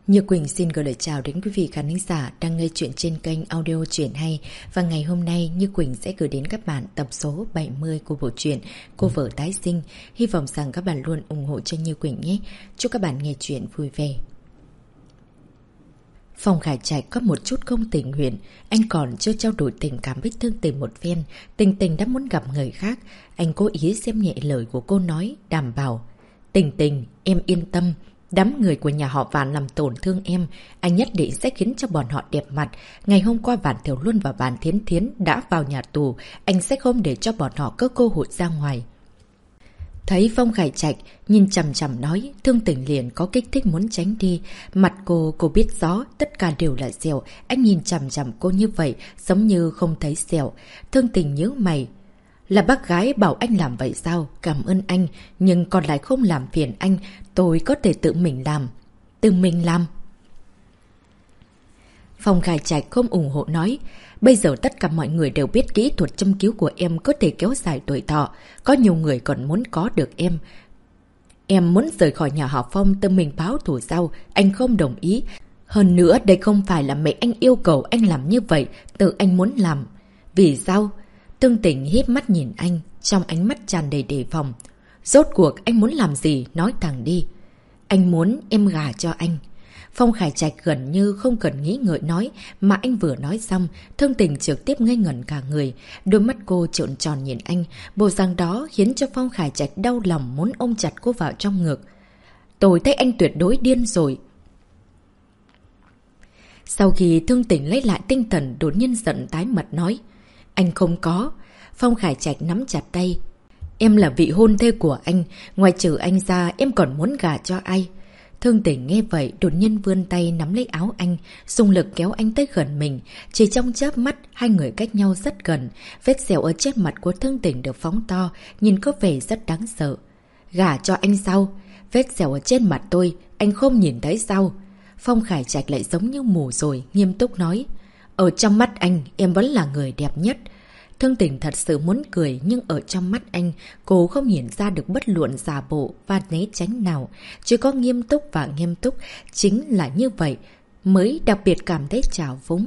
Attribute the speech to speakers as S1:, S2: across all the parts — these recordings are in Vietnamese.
S1: Như Quỳnh xin gửi lời chào đến quý vị khán thính giả đang nghe chuyện trên kênh audio Chuyện Hay. Và ngày hôm nay Như Quỳnh sẽ gửi đến các bạn tập số 70 của bộ truyện Cô Vợ Tái Sinh. Hy vọng rằng các bạn luôn ủng hộ cho Như Quỳnh nhé. Chúc các bạn nghe chuyện vui vẻ. Phong Khải Trạch có một chút không tình nguyện. Anh còn chưa trao đổi tình cảm với Thương Tình một phen. Tình Tình đã muốn gặp người khác. Anh cố ý xem nhẹ lời của cô nói, đảm bảo: Tình Tình, em yên tâm. Đám người của nhà họ Vạn làm tổn thương em, anh nhất định sẽ khiến cho bọn họ đẹp mặt. Ngày hôm qua Vạn Thiểu Luân và Vạn Thiến Thiến đã vào nhà tù, anh sẽ không để cho bọn họ có cơ hội ra ngoài. Thấy Phong Khải Trạch nhìn chằm chằm nói, Thương Tình liền có kích thích muốn tránh đi. Mặt cô biết rõ, tất cả đều là sẹo. Anh nhìn chằm chằm cô như vậy, giống như không thấy sẹo. Thương Tình nhíu mày. Là bác gái bảo anh làm vậy sao? Cảm ơn anh, nhưng còn lại không làm phiền anh. Tôi có thể tự mình làm. Tự mình làm? Phong Khải Trạch không ủng hộ nói, bây giờ tất cả mọi người đều biết kỹ thuật châm cứu của em có thể kéo dài tuổi thọ. Có nhiều người còn muốn có được em. Em muốn rời khỏi nhà họ Phong tự mình báo thù sao? Anh không đồng ý. Hơn nữa đây không phải là mẹ anh yêu cầu anh làm như vậy, tự anh muốn làm. Vì sao? Thương Tình híp mắt nhìn anh, trong ánh mắt tràn đầy đề phòng. Rốt cuộc anh muốn làm gì? Nói thẳng đi. Anh muốn em gả cho anh. Phong Khải Trạch gần như không cần nghĩ ngợi nói, mà anh vừa nói xong, Thương Tình trực tiếp ngây ngẩn cả người. Đôi mắt cô trợn tròn nhìn anh, bộ dáng đó khiến cho Phong Khải Trạch đau lòng muốn ôm chặt cô vào trong ngực. Tôi thấy anh tuyệt đối điên rồi. Sau khi Thương Tình lấy lại tinh thần, đột nhiên giận tái mặt nói, anh không có. Phong Khải Trạch nắm chặt tay. Em là vị hôn thê của anh, ngoài trừ anh ra em còn muốn gả cho ai? Thương Tình nghe vậy đột nhiên vươn tay nắm lấy áo anh, dùng lực kéo anh tới gần mình. Chỉ trong chớp mắt, hai người cách nhau rất gần. Vết sẹo ở trên mặt của Thương Tình được phóng to, nhìn có vẻ rất đáng sợ. Gả cho anh sao? Vết sẹo ở trên mặt tôi, anh không nhìn thấy sao? Phong Khải Trạch lại giống như mù rồi, nghiêm túc nói. Ở trong mắt anh, em vẫn là người đẹp nhất. Thương Tình thật sự muốn cười, nhưng ở trong mắt anh, cô không nhìn ra được bất luận giả bộ và né tránh nào. Chỉ có nghiêm túc và nghiêm túc, chính là như vậy, mới đặc biệt cảm thấy trào phúng.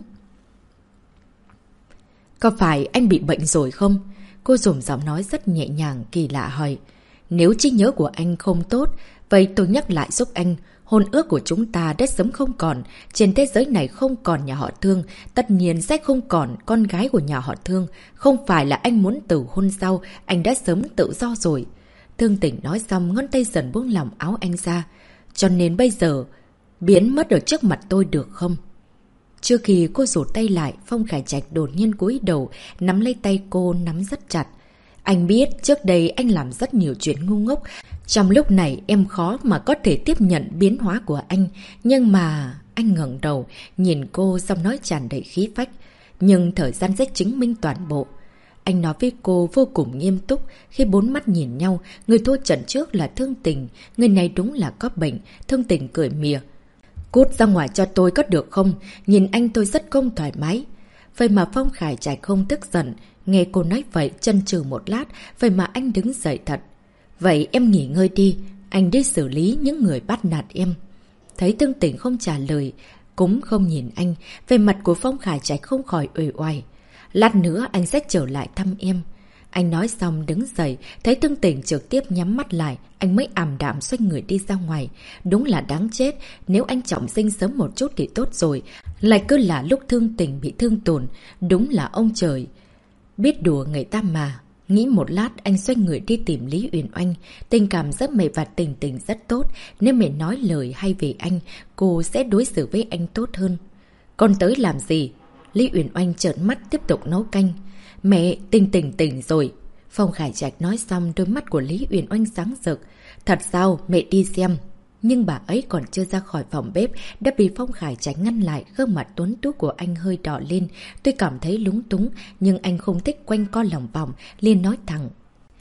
S1: Có phải anh bị bệnh rồi không? Cô dùng giọng nói rất nhẹ nhàng, kỳ lạ hỏi. Nếu trí nhớ của anh không tốt, vậy tôi nhắc lại giúp anh. Hôn ước của chúng ta đã sớm không còn. Trên thế giới này không còn nhà họ Thương, tất nhiên sẽ không còn con gái của nhà họ Thương. Không phải là anh muốn từ hôn sau, anh đã sớm tự do rồi. Thương Tình nói xong, ngón tay dần buông lỏng áo anh ra. Cho nên bây giờ, biến mất ở trước mặt tôi được không? Trước khi cô rụt tay lại, Phong Khải Trạch đột nhiên cúi đầu, nắm lấy tay cô, nắm rất chặt. Anh biết trước đây anh làm rất nhiều chuyện ngu ngốc. Trong lúc này em khó mà có thể tiếp nhận biến hóa của anh. Nhưng mà... Anh ngẩng đầu, nhìn cô giọng nói tràn đầy khí phách. Nhưng thời gian sẽ chứng minh toàn bộ. Anh nói với cô vô cùng nghiêm túc. Khi bốn mắt nhìn nhau, người thua trận trước là Thương Tình. Người này đúng là có bệnh. Thương Tình cười mỉa. Cút ra ngoài cho tôi có được không? Nhìn anh tôi rất không thoải mái. Vậy mà Phong Khải Trạch không tức giận. Nghe cô nói vậy, chần chừ một lát, vậy mà anh đứng dậy thật. Vậy em nghỉ ngơi đi, anh đi xử lý những người bắt nạt em. Thấy Thương Tình không trả lời, cũng không nhìn anh, về mặt của Phong Khải Trạch không khỏi uể oải. Lát nữa anh sẽ trở lại thăm em. Anh nói xong đứng dậy, thấy Thương Tình trực tiếp nhắm mắt lại, anh mới ảm đạm xoay người đi ra ngoài. Đúng là đáng chết, nếu anh trọng sinh sớm một chút thì tốt rồi, lại cứ là lúc Thương Tình bị thương tổn, đúng là ông trời. Biết đùa người ta mà. Nghĩ một lát anh xoay người đi tìm Lý Uyển Oanh. Tình cảm giữa mẹ và Tình Tình rất tốt. Nếu mẹ nói lời hay về anh, cô sẽ đối xử với anh tốt hơn. Con tới làm gì? Lý Uyển Oanh trợn mắt tiếp tục nấu canh. Mẹ, Tình Tình tỉnh rồi. Phong Khải Trạch nói xong, đôi mắt của Lý Uyển Oanh sáng rực. Thật sao? Mẹ đi xem. Nhưng bà ấy còn chưa ra khỏi phòng bếp đã bị Phong Khải Trạch ngăn lại. Gương mặt tuấn tú của anh hơi đỏ lên. Tôi cảm thấy lúng túng, nhưng anh không thích quanh co lòng vòng, liền nói thẳng.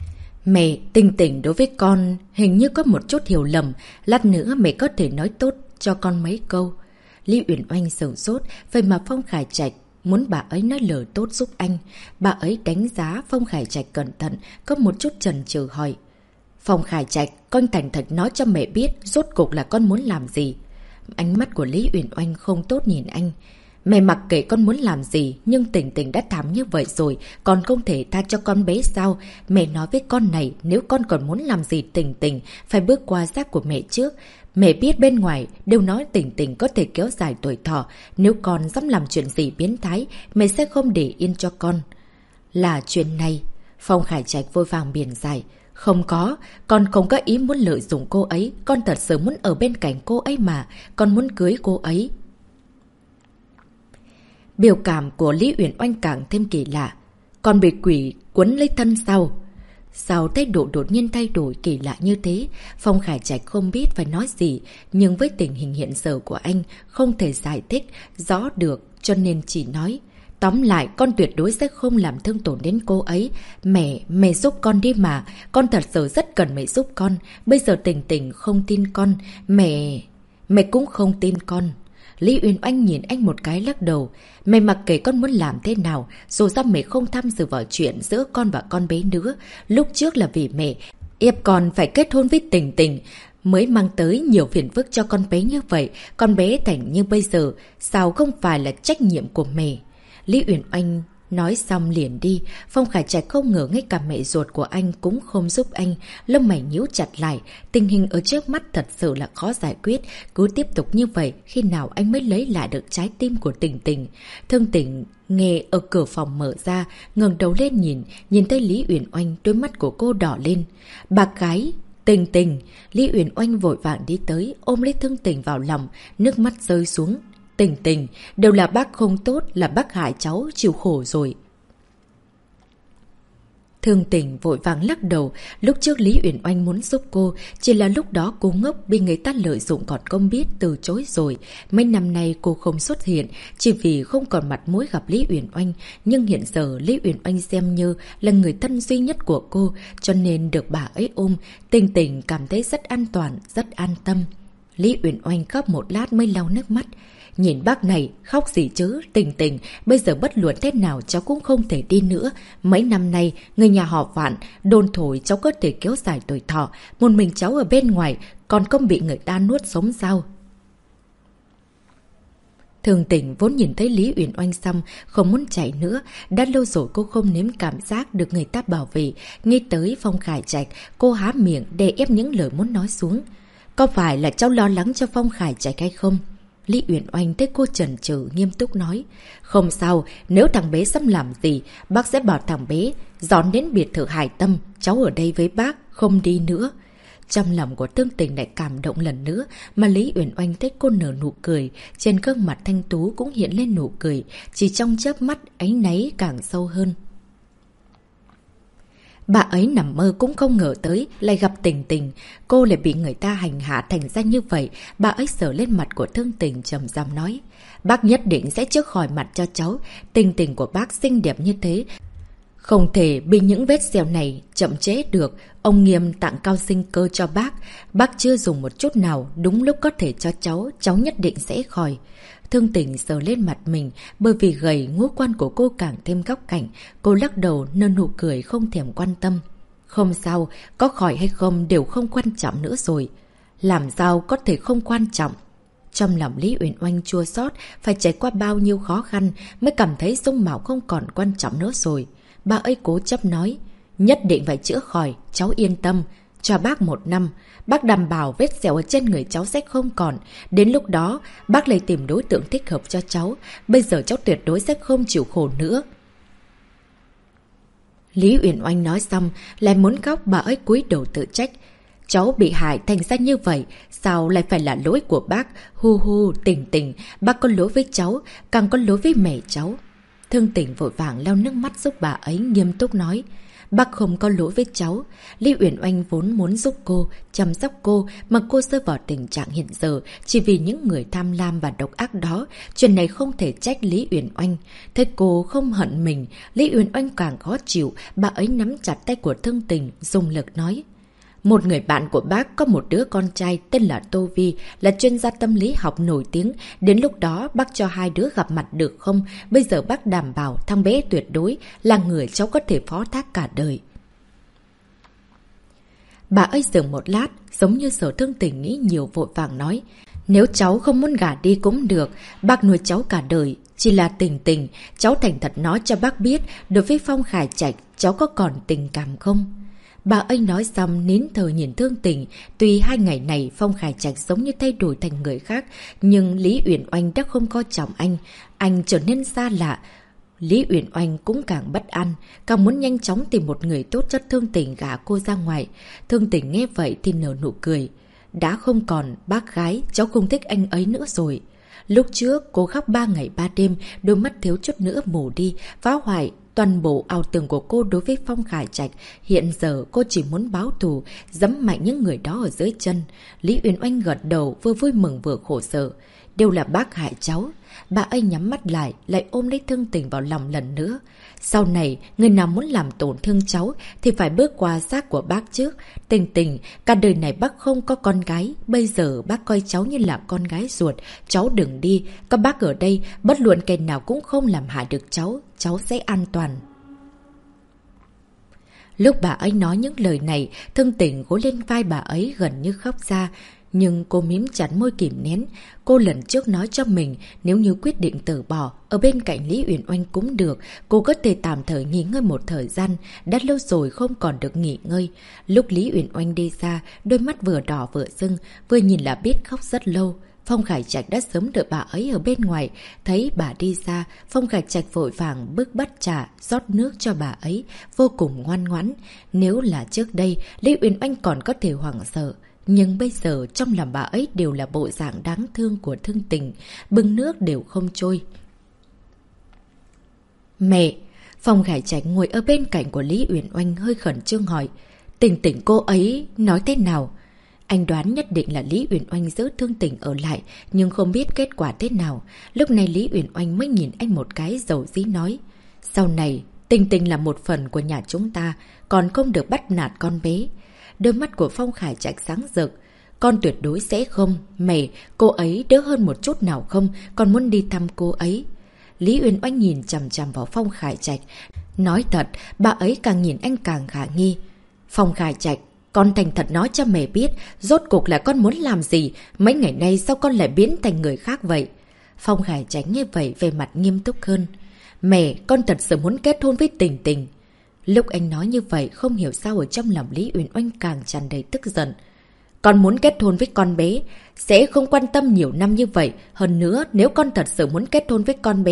S1: Mẹ, Tình Tình đối với con hình như có một chút hiểu lầm. Lát nữa mẹ có thể nói tốt cho con mấy câu. Lý Uyển Oanh sửng sốt. Vậy mà Phong Khải Trạch muốn bà ấy nói lời tốt giúp anh. Bà ấy đánh giá Phong Khải Trạch cẩn thận, có một chút chần chừ hỏi. Phong Khải Trạch, con thành thật nói cho mẹ biết rốt cuộc là con muốn làm gì. Ánh mắt của Lý Uyển Oanh không tốt nhìn anh. Mẹ mặc kệ con muốn làm gì, nhưng Tình Tình đã thảm như vậy rồi, còn không thể tha cho con bé sao? Mẹ nói với con này, nếu con còn muốn làm gì Tình Tình, phải bước qua xác của mẹ trước. Mẹ biết bên ngoài đều nói Tình Tình có thể kéo dài tuổi thọ, nếu con dám làm chuyện gì biến thái, mẹ sẽ không để yên cho con. Là chuyện này. Phong Khải Trạch vội vàng biển dài. Không có, con không có ý muốn lợi dụng cô ấy, con thật sự muốn ở bên cạnh cô ấy mà, con muốn cưới cô ấy. Biểu cảm của Lý Uyển Oanh càng thêm kỳ lạ. Còn bị quỷ quấn lấy thân sau. Sao thái độ đột nhiên thay đổi kỳ lạ như thế? Phong Khải Trạch không biết phải nói gì, nhưng với tình hình hiện giờ của anh không thể giải thích rõ được, cho nên chỉ nói. Tóm lại, con tuyệt đối sẽ không làm thương tổn đến cô ấy. Mẹ giúp con đi mà. Con thật sự rất cần mẹ giúp con. Bây giờ Tình Tình không tin con. Mẹ cũng không tin con. Lý Uyển Oanh nhìn anh một cái lắc đầu. Mẹ mặc kệ con muốn làm thế nào, dù sao mẹ không tham dự vào chuyện giữa con và con bé nữa. Lúc trước là vì mẹ ép con phải kết hôn với Tình Tình, mới mang tới nhiều phiền phức cho con bé như vậy. Con bé thành như bây giờ, sao không phải là trách nhiệm của mẹ? Lý Uyển Oanh nói xong liền đi. Phong Khải Trạch không ngờ ngay cả mẹ ruột của anh cũng không giúp anh. Lông mày nhíu chặt lại. Tình hình ở trước mắt thật sự là khó giải quyết. Cứ tiếp tục như vậy, khi nào anh mới lấy lại được trái tim của Tình Tình? Thương Tình nghe ở cửa phòng mở ra, ngẩng đầu lên nhìn thấy Lý Uyển Oanh, đôi mắt của cô đỏ lên. Bà gái Tình Tình. Lý Uyển Oanh vội vàng đi tới, ôm lấy Thương Tình vào lòng, nước mắt rơi xuống. Tình Tình, đều là bác không tốt, là bác hại cháu chịu khổ rồi. Thương Tình vội vàng lắc đầu. Lúc trước Lý Uyển Oanh muốn giúp cô, chỉ là lúc đó cô ngốc bị người ta lợi dụng còn không biết từ chối rồi. Mấy năm nay cô không xuất hiện chỉ vì không còn mặt mũi gặp Lý Uyển Oanh, nhưng hiện giờ Lý Uyển Oanh xem như là người thân duy nhất của cô, cho nên được bà ấy ôm, Tình Tình cảm thấy rất an toàn, rất an tâm. Lý Uyển Oanh khóc một lát mới lau nước mắt. Nhìn bác này, khóc gì chứ, Tình Tình, bây giờ bất luận thế nào cháu cũng không thể đi nữa. Mấy năm nay, người nhà họ Vạn đồn thổi cháu có thể kéo dài tuổi thọ, một mình cháu ở bên ngoài, còn không bị người ta nuốt sống sao? Thương Tình vốn nhìn thấy Lý Uyển Oanh xong, không muốn chạy nữa. Đã lâu rồi cô không nếm cảm giác được người ta bảo vệ. Nghe tới Phong Khải Trạch, cô há miệng để ép những lời muốn nói xuống. Có phải là cháu lo lắng cho Phong Khải Trạch hay không? Lý Uyển Oanh thấy cô chần chừ nghiêm túc nói. Không sao, nếu thằng bé xâm làm gì, bác sẽ bảo thằng bé dọn đến biệt thự Hải Tâm, cháu ở đây với bác, không đi nữa. Trong lòng của Thương Tình lại cảm động lần nữa, mà Lý Uyển Oanh thấy cô nở nụ cười, trên gương mặt thanh tú cũng hiện lên nụ cười, chỉ trong chớp mắt áy náy càng sâu hơn. Bà ấy nằm mơ cũng không ngờ tới, lại gặp Tình Tình. Cô lại bị người ta hành hạ thành ra như vậy. Bà ấy sờ lên mặt của Thương Tình trầm giọng nói. Bác nhất định sẽ chữa khỏi mặt cho cháu. Tình Tình của bác xinh đẹp như thế, không thể bị những vết sẹo này chậm chế được. Ông Nghiêm tặng cao sinh cơ cho bác. Bác chưa dùng một chút nào, đúng lúc có thể cho cháu nhất định sẽ khỏi. Thương Tình sờ lên mặt mình, bởi vì gầy ngũ quan của cô càng thêm góc cạnh. Cô lắc đầu nở nụ cười không thèm quan tâm. Không sao, có khỏi hay không đều không quan trọng nữa rồi. Làm sao có thể không quan trọng? Trong lòng Lý Uyển Oanh chua xót, phải trải qua bao nhiêu khó khăn mới cảm thấy dung mạo không còn quan trọng nữa rồi. Bà ấy cố chấp nói, nhất định phải chữa khỏi, cháu yên tâm. Cho bác 1 năm, bác đảm bảo vết sẹo ở trên người cháu sẽ không còn. Đến lúc đó, bác lại tìm đối tượng thích hợp cho cháu. Bây giờ cháu tuyệt đối sẽ không chịu khổ nữa. Lý Uyển Oanh nói xong, lại muốn khóc, bà ấy cúi đầu tự trách. Cháu bị hại thành ra như vậy, sao lại phải là lỗi của bác? Hu hu, Tình Tình, bác có lỗi với cháu, càng có lỗi với mẹ cháu. Thương Tình vội vàng lau nước mắt giúp bà ấy nghiêm túc nói. Bác không có lỗi với cháu. Lý Uyển Oanh vốn muốn giúp cô, chăm sóc cô, mà cô rơi vào tình trạng hiện giờ chỉ vì những người tham lam và độc ác đó. Chuyện này không thể trách Lý Uyển Oanh. Thế cô không hận mình, Lý Uyển Oanh càng khó chịu. Bà ấy nắm chặt tay của Thương Tình, dùng lực nói. Một người bạn của bác có một đứa con trai tên là Tô Vi, là chuyên gia tâm lý học nổi tiếng. Đến lúc đó bác cho hai đứa gặp mặt được không? Bây giờ bác đảm bảo thằng bé tuyệt đối là người cháu có thể phó thác cả đời. Bà ấy dừng một lát, giống như Sở Thương Tình nghĩ nhiều vội vàng nói. Nếu cháu không muốn gả đi cũng được, bác nuôi cháu cả đời. Chỉ là Tình Tình, cháu thành thật nói cho bác biết, đối với Phong Khải Trạch, cháu có còn tình cảm không? Bà ấy nói xong nín thở nhìn Thương Tình. Tuy 2 ngày này Phong Khải Trạch giống như thay đổi thành người khác, nhưng Lý Uyển Oanh đã không coi trọng anh trở nên xa lạ. Lý Uyển Oanh cũng càng bất an, càng muốn nhanh chóng tìm một người tốt cho Thương Tình gả cô ra ngoài. Thương Tình nghe vậy thì nở nụ cười. Đã không còn bác gái, cháu không thích anh ấy nữa rồi. Lúc trước cô khóc 3 ngày 3 đêm, đôi mắt thiếu chút nữa mù đi, phá hoại toàn bộ ảo tưởng của cô đối với Phong Khải Trạch. Hiện giờ cô chỉ muốn báo thù, giẫm mạnh những người đó ở dưới chân. Lý Uyển Oanh gật đầu, vừa vui mừng vừa khổ sở. Đều là bác hại cháu. Bà ấy nhắm mắt lại ôm lấy Thương Tình vào lòng lần nữa. Sau này, người nào muốn làm tổn thương cháu thì phải bước qua xác của bác trước. Tình Tình, cả đời này bác không có con gái, bây giờ bác coi cháu như là con gái ruột. Cháu đừng đi, các bác ở đây, bất luận kẻ nào cũng không làm hại được cháu sẽ an toàn. Lúc bà ấy nói những lời này, Thương Tình gối lên vai bà ấy gần như khóc ra. Nhưng cô mím chặt môi kìm nén. Cô lần trước nói cho mình nếu như quyết định từ bỏ, ở bên cạnh Lý Uyển Oanh cũng được, cô có thể tạm thời nghỉ ngơi một thời gian, đã lâu rồi không còn được nghỉ ngơi. Lúc Lý Uyển Oanh đi ra, đôi mắt vừa đỏ vừa sưng, vừa nhìn là biết khóc rất lâu. Phong Khải Trạch đã sớm đợi bà ấy ở bên ngoài, thấy bà đi ra, Phong Khải Trạch vội vàng bước bắt trà, rót nước cho bà ấy, vô cùng ngoan ngoãn. Nếu là trước đây, Lý Uyển Oanh còn có thể hoảng sợ. Nhưng bây giờ trong lòng bà ấy đều là bộ dạng đáng thương của Thương Tình, bưng nước đều không trôi. Mẹ! Phong Khải Trạch ngồi ở bên cạnh của Lý Uyển Oanh hơi khẩn trương hỏi. Tình Tình cô ấy nói thế nào? Anh đoán nhất định là Lý Uyển Oanh giữ Thương Tình ở lại, nhưng không biết kết quả thế nào. Lúc này Lý Uyển Oanh mới nhìn anh một cái dầu dĩ nói. Sau này, Tình Tình là một phần của nhà chúng ta, còn không được bắt nạt con bé. Đôi mắt của Phong Khải Trạch sáng rực. Con tuyệt đối sẽ không. Mẹ, cô ấy đỡ hơn một chút nào không? Con muốn đi thăm cô ấy. Lý Uyển Oanh nhìn chằm chằm vào Phong Khải Trạch. Nói thật, bà ấy càng nhìn anh càng khả nghi. Phong Khải Trạch, con thành thật nói cho mẹ biết, rốt cuộc là con muốn làm gì? Mấy ngày nay sao con lại biến thành người khác vậy? Phong Khải Trạch nghe vậy về mặt nghiêm túc hơn. Mẹ, con thật sự muốn kết hôn với Tình Tình. Lúc anh nói như vậy, không hiểu sao ở trong lòng Lý Uyển Oanh càng tràn đầy tức giận. Con muốn kết hôn với con bé, sẽ không quan tâm nhiều năm như vậy. Hơn nữa, nếu con thật sự muốn kết hôn với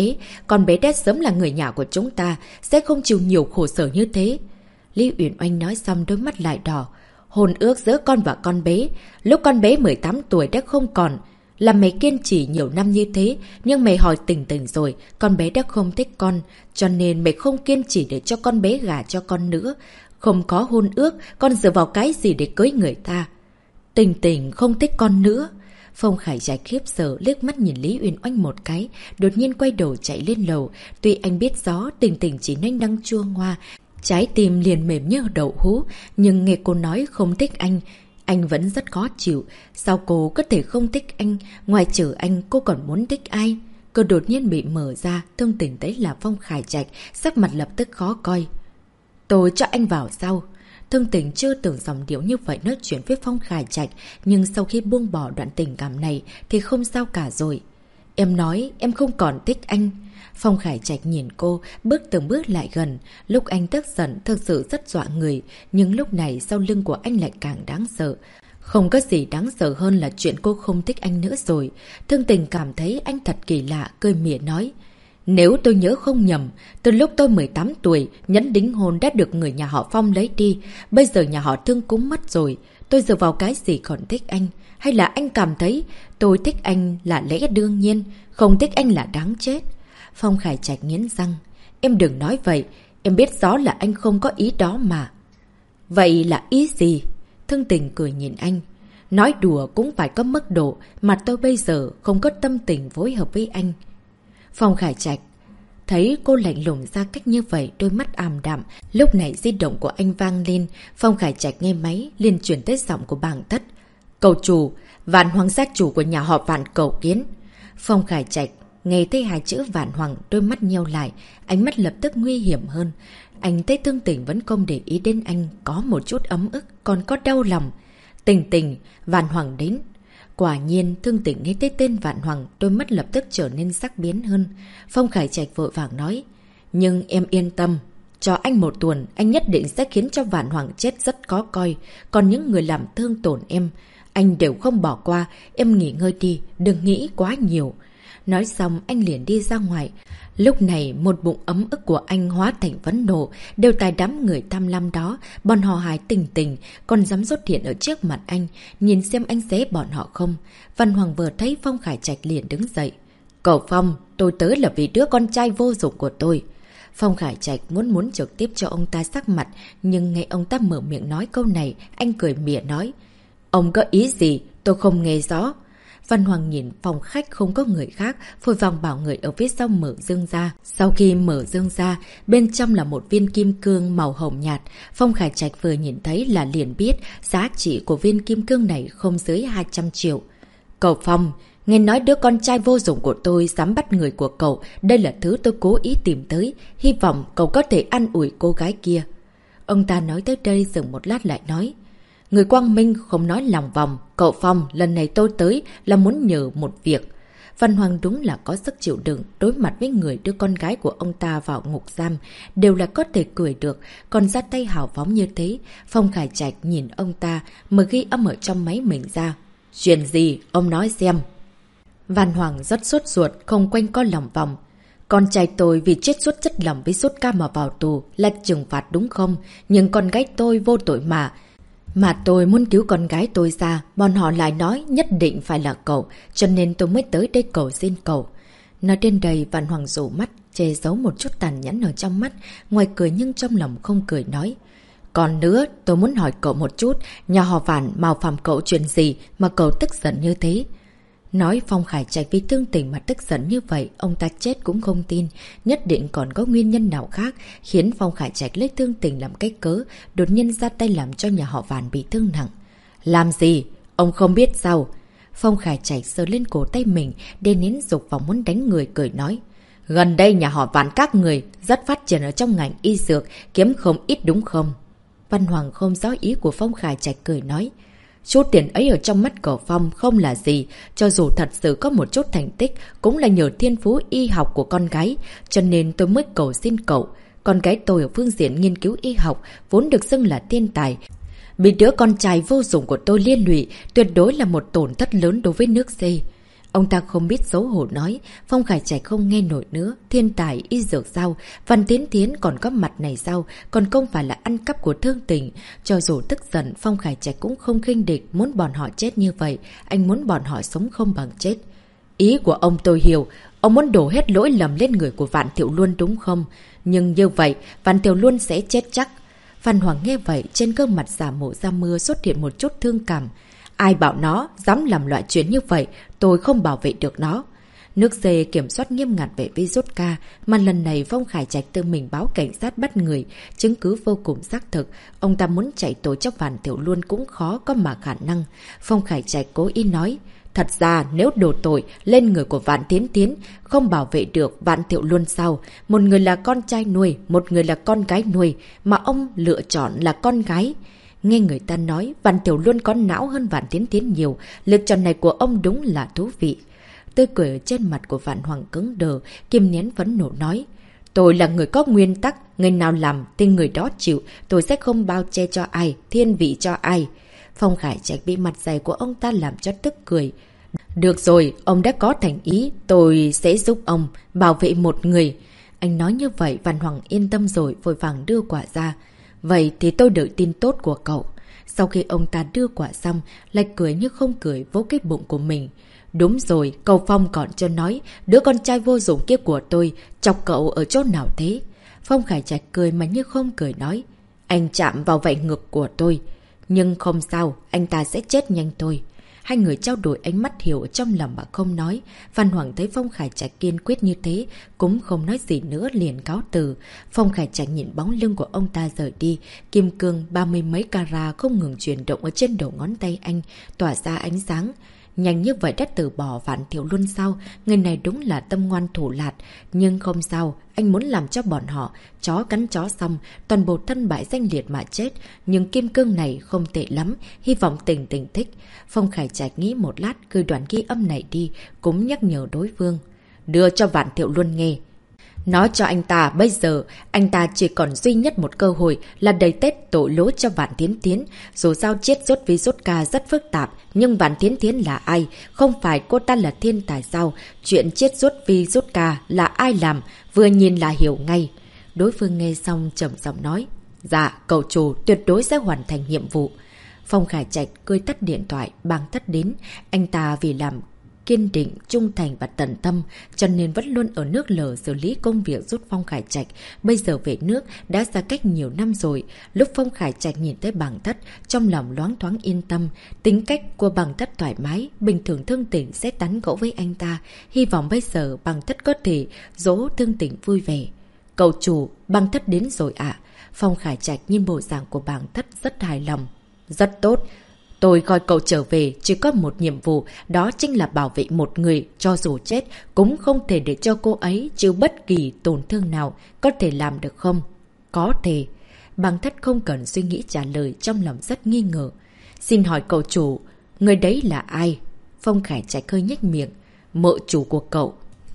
S1: con bé đã sớm là người nhà của chúng ta, sẽ không chịu nhiều khổ sở như thế. Lý Uyển Oanh nói xong đôi mắt lại đỏ. Hôn ước giữa con và con bé, lúc con bé 18 tuổi đã không còn. Là mẹ kiên trì nhiều năm như thế, nhưng mẹ hỏi Tình Tình rồi, con bé đã không thích con, cho nên mẹ không kiên trì để cho con bé gả cho con nữa. Không có hôn ước, con dựa vào cái gì để cưới người ta? Tình Tình không thích con nữa. Phong Khải Trạch khiếp sợ liếc mắt nhìn Lý Uyển Oanh một cái, đột nhiên quay đầu chạy lên lầu. Tuy anh biết rõ Tình Tình chỉ nhanh đăng chua ngoa, trái tim liền mềm như đậu hũ, nhưng nghe cô nói không thích anh vẫn rất khó chịu. Sao cô có thể không thích anh? Ngoài trừ anh, cô còn muốn thích ai? Cô đột nhiên bị mở ra, Thương Tình thấy là Phong Khải Trạch, sắc mặt lập tức khó coi. Tôi cho anh vào sau. Thương Tình chưa từng dòng điệu như vậy nói chuyện với Phong Khải Trạch, nhưng sau khi buông bỏ đoạn tình cảm này thì không sao cả rồi. Em nói em không còn thích anh. Phong Khải Trạch nhìn cô, bước từng bước lại gần. Lúc anh tức giận thực sự rất dọa người, nhưng lúc này sau lưng của anh lại càng đáng sợ. Không có gì đáng sợ hơn là chuyện cô không thích anh nữa rồi. Thương Tình cảm thấy anh thật kỳ lạ, cười mỉa nói. Nếu tôi nhớ không nhầm, từ lúc tôi 18 tuổi, nhẫn đính hôn đã được người nhà họ Phong lấy đi. Bây giờ nhà họ Thương cũng mất rồi. Tôi dựa vào cái gì còn thích anh? Hay là anh cảm thấy tôi thích anh là lẽ đương nhiên, không thích anh là đáng chết? Phong Khải Trạch nghiến răng. Em đừng nói vậy, em biết rõ là anh không có ý đó mà. Vậy là ý gì? Thương Tình cười nhìn anh. Nói đùa cũng phải có mức độ, mà tôi bây giờ không có tâm tình phối hợp với anh. Phong Khải Trạch thấy cô lạnh lùng ra cách như vậy, đôi mắt ảm đạm. Lúc này di động của anh vang lên. Phong Khải Trạch nghe máy, liền chuyển tới giọng của bàng Thất. Cầu chủ, Vạn Hoàng gia chủ của nhà họ Vạn cầu kiến. Phong Khải Trạch nghe thấy hai chữ Vạn Hoàng, đôi mắt nheo lại, ánh mắt lập tức nguy hiểm hơn. Anh thấy Thương Tình vẫn không để ý đến anh, có một chút ấm ức, còn có đau lòng. Tình Tình, Vạn Hoàng đến. Quả nhiên, Thương Tỉnh nghe tới tên Vạn Hoàng, đôi mắt lập tức trở nên sắc bén hơn. Phong Khải Trạch vội vàng nói, nhưng em yên tâm, cho anh 1 tuần, anh nhất định sẽ khiến cho Vạn Hoàng chết rất khó coi. Còn những người làm thương tổn em, anh đều không bỏ qua, em nghỉ ngơi đi, đừng nghĩ quá nhiều. Nói xong anh liền đi ra ngoài. Lúc này một bụng ấm ức của anh hóa thành phẫn nộ, đều tại đám người tham lam đó, bọn họ hài tình tình, còn dám xuất hiện ở trước mặt anh, nhìn xem anh xé bọn họ không. Văn Hoàng vừa thấy Phong Khải Trạch liền đứng dậy. Cậu Phong, tôi tới là vì đứa con trai vô dụng của tôi. Phong Khải Trạch muốn trực tiếp cho ông ta sắc mặt, nhưng nghe ông ta mở miệng nói câu này, anh cười mỉa nói. Ông có ý gì? Tôi không nghe rõ. Văn Hoàng nhìn phòng khách không có người khác, vội vàng bảo người ở phía sau mở dương ra. Sau khi mở dương ra, bên trong là một viên kim cương màu hồng nhạt. Phong Khải Trạch vừa nhìn thấy là liền biết giá trị của viên kim cương này không dưới 200 triệu. Cậu Phong, nghe nói đứa con trai vô dụng của tôi dám bắt người của cậu, đây là thứ tôi cố ý tìm tới, hy vọng cậu có thể an ủi cô gái kia. Ông ta nói tới đây dừng một lát lại nói. Người quang minh không nói lòng vòng, cậu Phong, lần này tôi tới là muốn nhờ một việc. Văn Hoàng đúng là có sức chịu đựng, đối mặt với người đưa con gái của ông ta vào ngục giam, đều là có thể cười được, còn ra tay hào phóng như thế. Phong Khải Trạch nhìn ông ta, mà ghi âm ở trong máy mình ra. Chuyện gì, ông nói xem. Văn Hoàng rất sốt ruột, không quanh co lòng vòng. Con trai tôi vì chết suốt chất lòng với sốt ca mà vào tù là trừng phạt đúng không? Nhưng con gái tôi vô tội mà. Mà tôi muốn cứu con gái tôi ra, bọn họ lại nói nhất định phải là cậu, cho nên tôi mới tới đây cầu xin cậu. Nói đến đây, Văn Hoàng rủ mắt, che giấu một chút tàn nhẫn ở trong mắt, ngoài cười nhưng trong lòng không cười nói. Còn nữa, tôi muốn hỏi cậu một chút, nhà họ Vạn mạo phạm cậu chuyện gì mà cậu tức giận như thế? Nói Phong Khải Trạch vì thương tình mà tức giận như vậy, ông ta chết cũng không tin, nhất định còn có nguyên nhân nào khác khiến Phong Khải Trạch lấy thương tình làm cái cớ, đột nhiên ra tay làm cho nhà họ Vạn bị thương nặng. Làm gì? Ông không biết sao? Phong Khải Trạch sờ lên cổ tay mình, đê nến dục vào muốn đánh người, cười nói. Gần đây nhà họ Vạn các người rất phát triển ở trong ngành y dược, kiếm không ít đúng không? Văn Hoàng không rõ ý của Phong Khải Trạch, cười nói. Chút tiền ấy ở trong mắt cậu Phong không là gì, cho dù thật sự có một chút thành tích cũng là nhờ thiên phú y học của con gái, cho nên tôi mới cầu xin cậu. Con gái tôi ở phương diện nghiên cứu y học vốn được xưng là thiên tài. Bị đứa con trai vô dụng của tôi liên lụy tuyệt đối là một tổn thất lớn đối với nước C. Ông ta không biết xấu hổ nói, Phong Khải Trạch không nghe nổi nữa, thiên tài y dược sao, Văn Tiến Tiến còn có mặt này sao, còn không phải là ăn cắp của thương tình. Cho dù tức giận, Phong Khải Trạch cũng không khinh địch, muốn bọn họ chết như vậy, anh muốn bọn họ sống không bằng chết. Ý của ông tôi hiểu, ông muốn đổ hết lỗi lầm lên người của Vạn Thiệu Luân đúng không? Nhưng như vậy, Vạn Thiệu Luân sẽ chết chắc. Văn Hoàng nghe vậy, trên gương mặt giả mộ ra mưa xuất hiện một chút thương cảm. Ai bảo nó dám làm loại chuyện như vậy, tôi không bảo vệ được nó. Nước dê kiểm soát nghiêm ngặt về virus ca, mà lần này Phong Khải Trạch tự mình báo cảnh sát bắt người, chứng cứ vô cùng xác thực. Ông ta muốn chạy tội cho Vạn Thiệu Luân cũng khó có mà khả năng. Phong Khải Trạch cố ý nói, thật ra nếu đổ tội lên người của Vạn Tiến Tiến, không bảo vệ được Vạn Thiệu Luân sao? Một người là con trai nuôi, một người là con gái nuôi, mà ông lựa chọn là con gái. Nghe người ta nói, Vạn Thiệu Luân có não hơn Vạn Tiến Tiến nhiều, lựa chọn này của ông đúng là thú vị. Tươi cười ở trên mặt của Vạn Hoàng cứng đờ, kiềm nén phẫn nộ nói. Tôi là người có nguyên tắc, người nào làm thì người đó chịu, tôi sẽ không bao che cho ai, thiên vị cho ai. Phong Khải Trạch bị mặt dày của ông ta làm cho tức cười. Được rồi, ông đã có thành ý, tôi sẽ giúp ông bảo vệ một người. Anh nói như vậy, Vạn Hoàng yên tâm rồi, vội vàng đưa quả ra. Vậy thì tôi đợi tin tốt của cậu. Sau khi ông ta đưa quả xong, lại cười như không cười, vỗ cái bụng của mình. Đúng rồi, cậu Phong còn cho nói, đứa con trai vô dụng kia của tôi, chọc cậu ở chỗ nào thế? Phong Khải Trạch cười mà như không cười nói, anh chạm vào vảy ngực của tôi. Nhưng không sao, anh ta sẽ chết nhanh thôi. Hai người trao đổi ánh mắt hiểu ở trong lòng mà không nói. Văn Hoàng thấy Phong Khải Trạch kiên quyết như thế, cũng không nói gì nữa, liền cáo từ. Phong Khải Trạch nhìn bóng lưng của ông ta rời đi. Kim cương 30 mấy carat không ngừng chuyển động ở trên đầu ngón tay anh, tỏa ra ánh sáng. Nhanh như vậy đã từ bỏ Vạn Tiểu Luân sao? Người này đúng là tâm ngoan thủ lạt. Nhưng không sao, anh muốn làm cho bọn họ chó cắn chó xong, toàn bộ thân bại danh liệt mà chết. Nhưng kim cương này không tệ lắm, hy vọng Tình Tình thích. Phong Khải Trạch nghĩ một lát, gửi đoạn ghi âm này đi, cũng nhắc nhở đối phương. Đưa cho Vạn Tiểu Luân nghe. Nói cho anh ta, bây giờ, anh ta chỉ còn duy nhất một cơ hội là đẩy Tết tội lỗi cho Vạn Thiến Thiến. Dù sao chết rốt vì rốt ca rất phức tạp, nhưng Vạn Thiến Thiến là ai? Không phải cô ta là thiên tài sao? Chuyện chết rốt vì rốt ca là ai làm? Vừa nhìn là hiểu ngay. Đối phương nghe xong trầm giọng nói. Dạ, cậu chủ tuyệt đối sẽ hoàn thành nhiệm vụ. Phong Khải Trạch cười tắt điện thoại, Bàng Thất đến. Anh ta vì làm kiên định, trung thành và tận tâm, cho nên vẫn luôn ở nước lờ xử lý công việc giúp Phong Khải Trạch. Bây giờ về nước, đã xa cách nhiều năm rồi. Lúc Phong Khải Trạch nhìn thấy Bàng Thất, trong lòng loáng thoáng yên tâm. Tính cách của Bàng Thất thoải mái, bình thường Thương Tỉnh sẽ tán gẫu với anh ta. Hy vọng bây giờ Bàng Thất có thể dỗ Thương Tỉnh vui vẻ. Cậu chủ, Bàng Thất đến rồi ạ. Phong Khải Trạch nhìn bộ dạng của Bàng Thất rất hài lòng. Rất tốt. Tôi gọi cậu trở về chỉ có một nhiệm vụ, đó chính là bảo vệ một người, cho dù chết, cũng không thể để cho cô ấy chịu bất kỳ tổn thương nào, có thể làm được không? Có thể. Bàng Thất không cần suy nghĩ trả lời, trong lòng rất nghi ngờ. Xin hỏi cậu chủ, người đấy là ai? Phong Khải Trạch hơi nhếch miệng. Mợ chủ của cậu.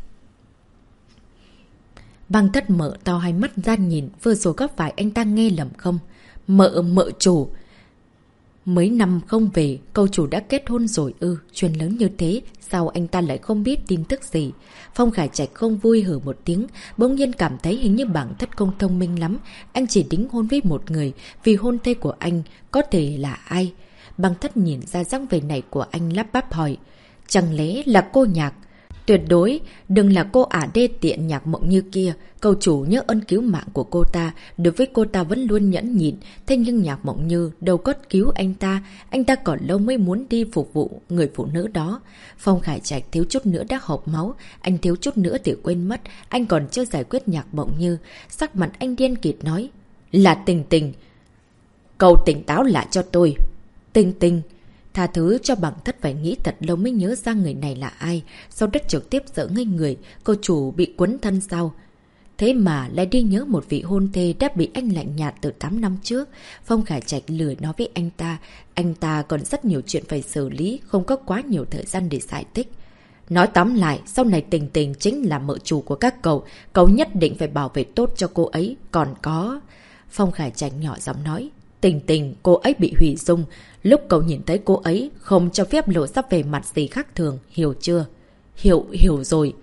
S1: Bàng Thất mở to hai mắt ra nhìn, vừa rồi có phải anh ta nghe lầm không? Mợ chủ. Mấy năm không về, cậu chủ đã kết hôn rồi ư? Chuyện lớn như thế, sao anh ta lại không biết tin tức gì? Phong Khải Trạch không vui hử một tiếng, bỗng nhiên cảm thấy hình như Bàng Thất không thông minh lắm. Anh chỉ đính hôn với một người, vì hôn thê của anh có thể là ai? Bàng Thất nhìn ra dáng vẻ này của anh lắp bắp hỏi. Chẳng lẽ là cô Nhạc? Tuyệt đối, đừng là cô ả đê tiện Nhạc Mộng Như kia. Cậu chủ nhớ ơn cứu mạng của cô ta, đối với cô ta vẫn luôn nhẫn nhịn. Thế nhưng Nhạc Mộng Như đâu có cứu anh ta còn lâu mới muốn đi phục vụ người phụ nữ đó. Phong Khải Trạch thiếu chút nữa đã hộc máu, anh thiếu chút nữa thì quên mất, anh còn chưa giải quyết Nhạc Mộng Như. Sắc mặt anh điên kịt nói, là Tình Tình. Cậu tỉnh táo lại cho tôi. Tình Tình. Tha thứ cho Bàng Thất phải nghĩ thật lâu mới nhớ ra người này là ai. Sau đất trực tiếp dỡ ngây người, cô chủ bị quấn thân sao? Thế mà lại đi nhớ một vị hôn thê đã bị anh lạnh nhạt từ 8 năm trước. Phong Khải Trạch lười nói với anh ta còn rất nhiều chuyện phải xử lý, không có quá nhiều thời gian để giải thích. Nói tóm lại, sau này Tình Tình chính là mợ chủ của các cậu nhất định phải bảo vệ tốt cho cô ấy. Còn có... Phong Khải Trạch nhỏ giọng nói, Tình Tình, cô ấy bị hủy dung. Lúc cậu nhìn thấy cô ấy, không cho phép lộ sắp về mặt gì khác thường, hiểu chưa? Hiểu rồi.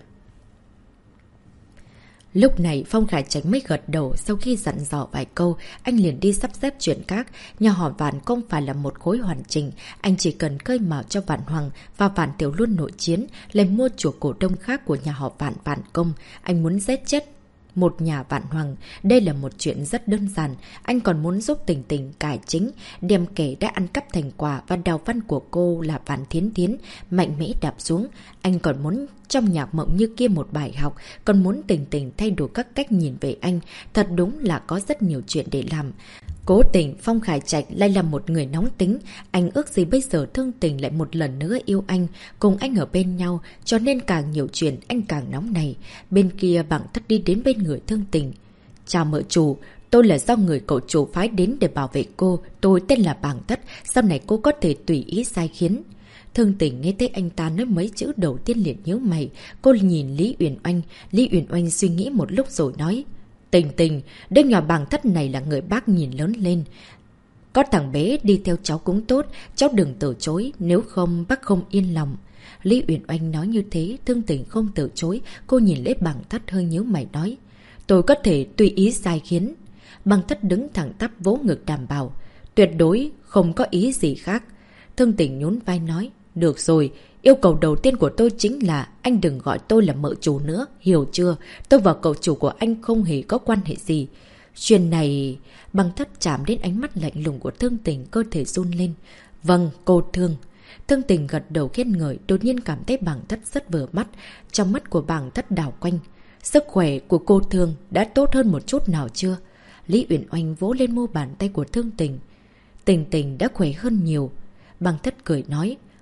S1: Lúc này Phong Khải Trạch mới gật đầu, sau khi dặn dò vài câu, anh liền đi sắp xếp chuyện khác. Nhà họ Vạn không phải là một khối hoàn chỉnh, anh chỉ cần khơi mào cho Vạn Hoàng và Vạn Tiểu Luân nội chiến, lên mua chuộc cổ đông khác của nhà họ Vạn Vạn Công. Anh muốn giết chết một nhà Vạn Hoàng, đây là một chuyện rất đơn giản. Anh còn muốn giúp Tình Tình cải chính, đem kẻ đã ăn cắp thành quả và đào văn của cô là Vạn Thiến Thiến mạnh mẽ đạp xuống. Anh còn muốn trong Nhạc Mộng Như kia một bài học, còn muốn Tình Tình thay đổi các cách nhìn về anh. Thật đúng là có rất nhiều chuyện để làm. Cố tình Phong Khải Trạch lại là một người nóng tính. Anh ước gì bây giờ Thương Tình lại một lần nữa yêu anh, cùng anh ở bên nhau, cho nên càng nhiều chuyện anh càng nóng này. Bên kia Bàng Thất đi đến bên người Thương Tình. Chào mợ chủ, tôi là do người cậu chủ phái đến để bảo vệ cô. Tôi tên là Bàng Thất, sau này cô có thể tùy ý sai khiến. Thương Tình nghe thấy anh ta nói mấy chữ đầu tiên liền nhớ mày. Cô nhìn Lý Uyển Oanh. Lý Uyển Oanh suy nghĩ một lúc rồi nói, Tình Tình, đứa nhỏ Bàng Thất này là người bác nhìn lớn lên. Có thằng bé đi theo cháu cũng tốt, cháu đừng từ chối, nếu không bác không yên lòng. Lý Uyển Oanh nói như thế, Thương Tình không từ chối, cô nhìn lấy Bàng Thất hơi nhíu mày nói, tôi có thể tùy ý sai khiến. Bàng Thất đứng thẳng tắp vỗ ngực đảm bảo, tuyệt đối không có ý gì khác. Thương Tình nhún vai nói, được rồi, yêu cầu đầu tiên của tôi chính là anh đừng gọi tôi là mợ chủ nữa, hiểu chưa? Tôi và cậu chủ của anh không hề có quan hệ gì. Chuyện này... Bàng Thất chạm đến ánh mắt lạnh lùng của Thương Tình, cơ thể run lên. Vâng, cô Thương. Thương Tình gật đầu khen ngợi, đột nhiên cảm thấy Bàng Thất rất vừa mắt. Trong mắt của Bàng Thất đảo quanh. Sức khỏe của cô Thương đã tốt hơn một chút nào chưa? Lý Uyển Oanh vỗ lên mu bàn tay của Thương Tình. Tình Tình đã khỏe hơn nhiều. Bàng Thất cười nói,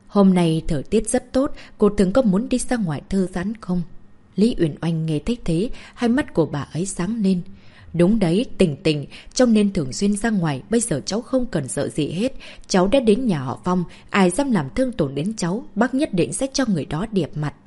S1: Hôm nay thời tiết rất tốt, cô thường có muốn đi ra ngoài thư giãn không? Lý Uyển Oanh nghe thấy thế, hai mắt của bà ấy sáng lên. Đúng đấy, Tình, trông nên thường xuyên ra ngoài, bây giờ cháu không cần sợ gì hết. Cháu đã đến nhà họ Phong, ai dám làm thương tổn đến cháu, bác nhất định sẽ cho người đó điệp mặt.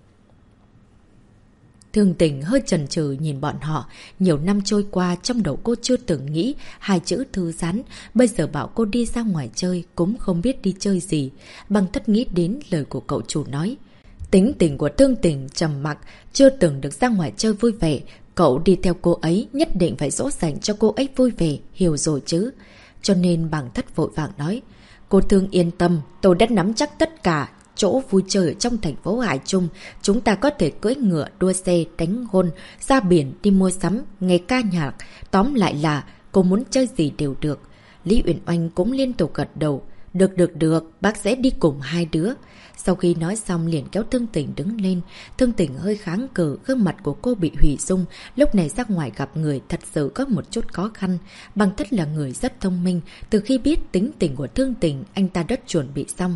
S1: Thương Tình hơi chần chừ nhìn bọn họ, nhiều năm trôi qua trong đầu cô chưa từng nghĩ hai chữ thư giãn, bây giờ bảo cô đi ra ngoài chơi cũng không biết đi chơi gì. Băng Thất nghĩ đến lời của cậu chủ nói. Tính tình của Thương Tình trầm mặc, chưa từng được ra ngoài chơi vui vẻ, cậu đi theo cô ấy nhất định phải dỗ dành cho cô ấy vui vẻ, hiểu rồi chứ. Cho nên Băng Thất vội vàng nói, cô Thương yên tâm, tôi đã nắm chắc tất cả chỗ vui chơi ở trong thành phố Hải Trung. Chúng ta có thể cưỡi ngựa, đua xe, đánh gôn, ra biển, đi mua sắm, nghe ca nhạc. Tóm lại là cô muốn chơi gì đều được. Lý Uyển Oanh cũng liên tục gật đầu. Được, bác sẽ đi cùng hai đứa. Sau khi nói xong liền kéo Thương Tình đứng lên. Thương Tình hơi kháng cự, gương mặt của cô bị hủy dung. Lúc này ra ngoài gặp người thật sự có một chút khó khăn. Băng Thất là người rất thông minh. Từ khi biết tính tình của Thương Tình, anh ta đã chuẩn bị xong.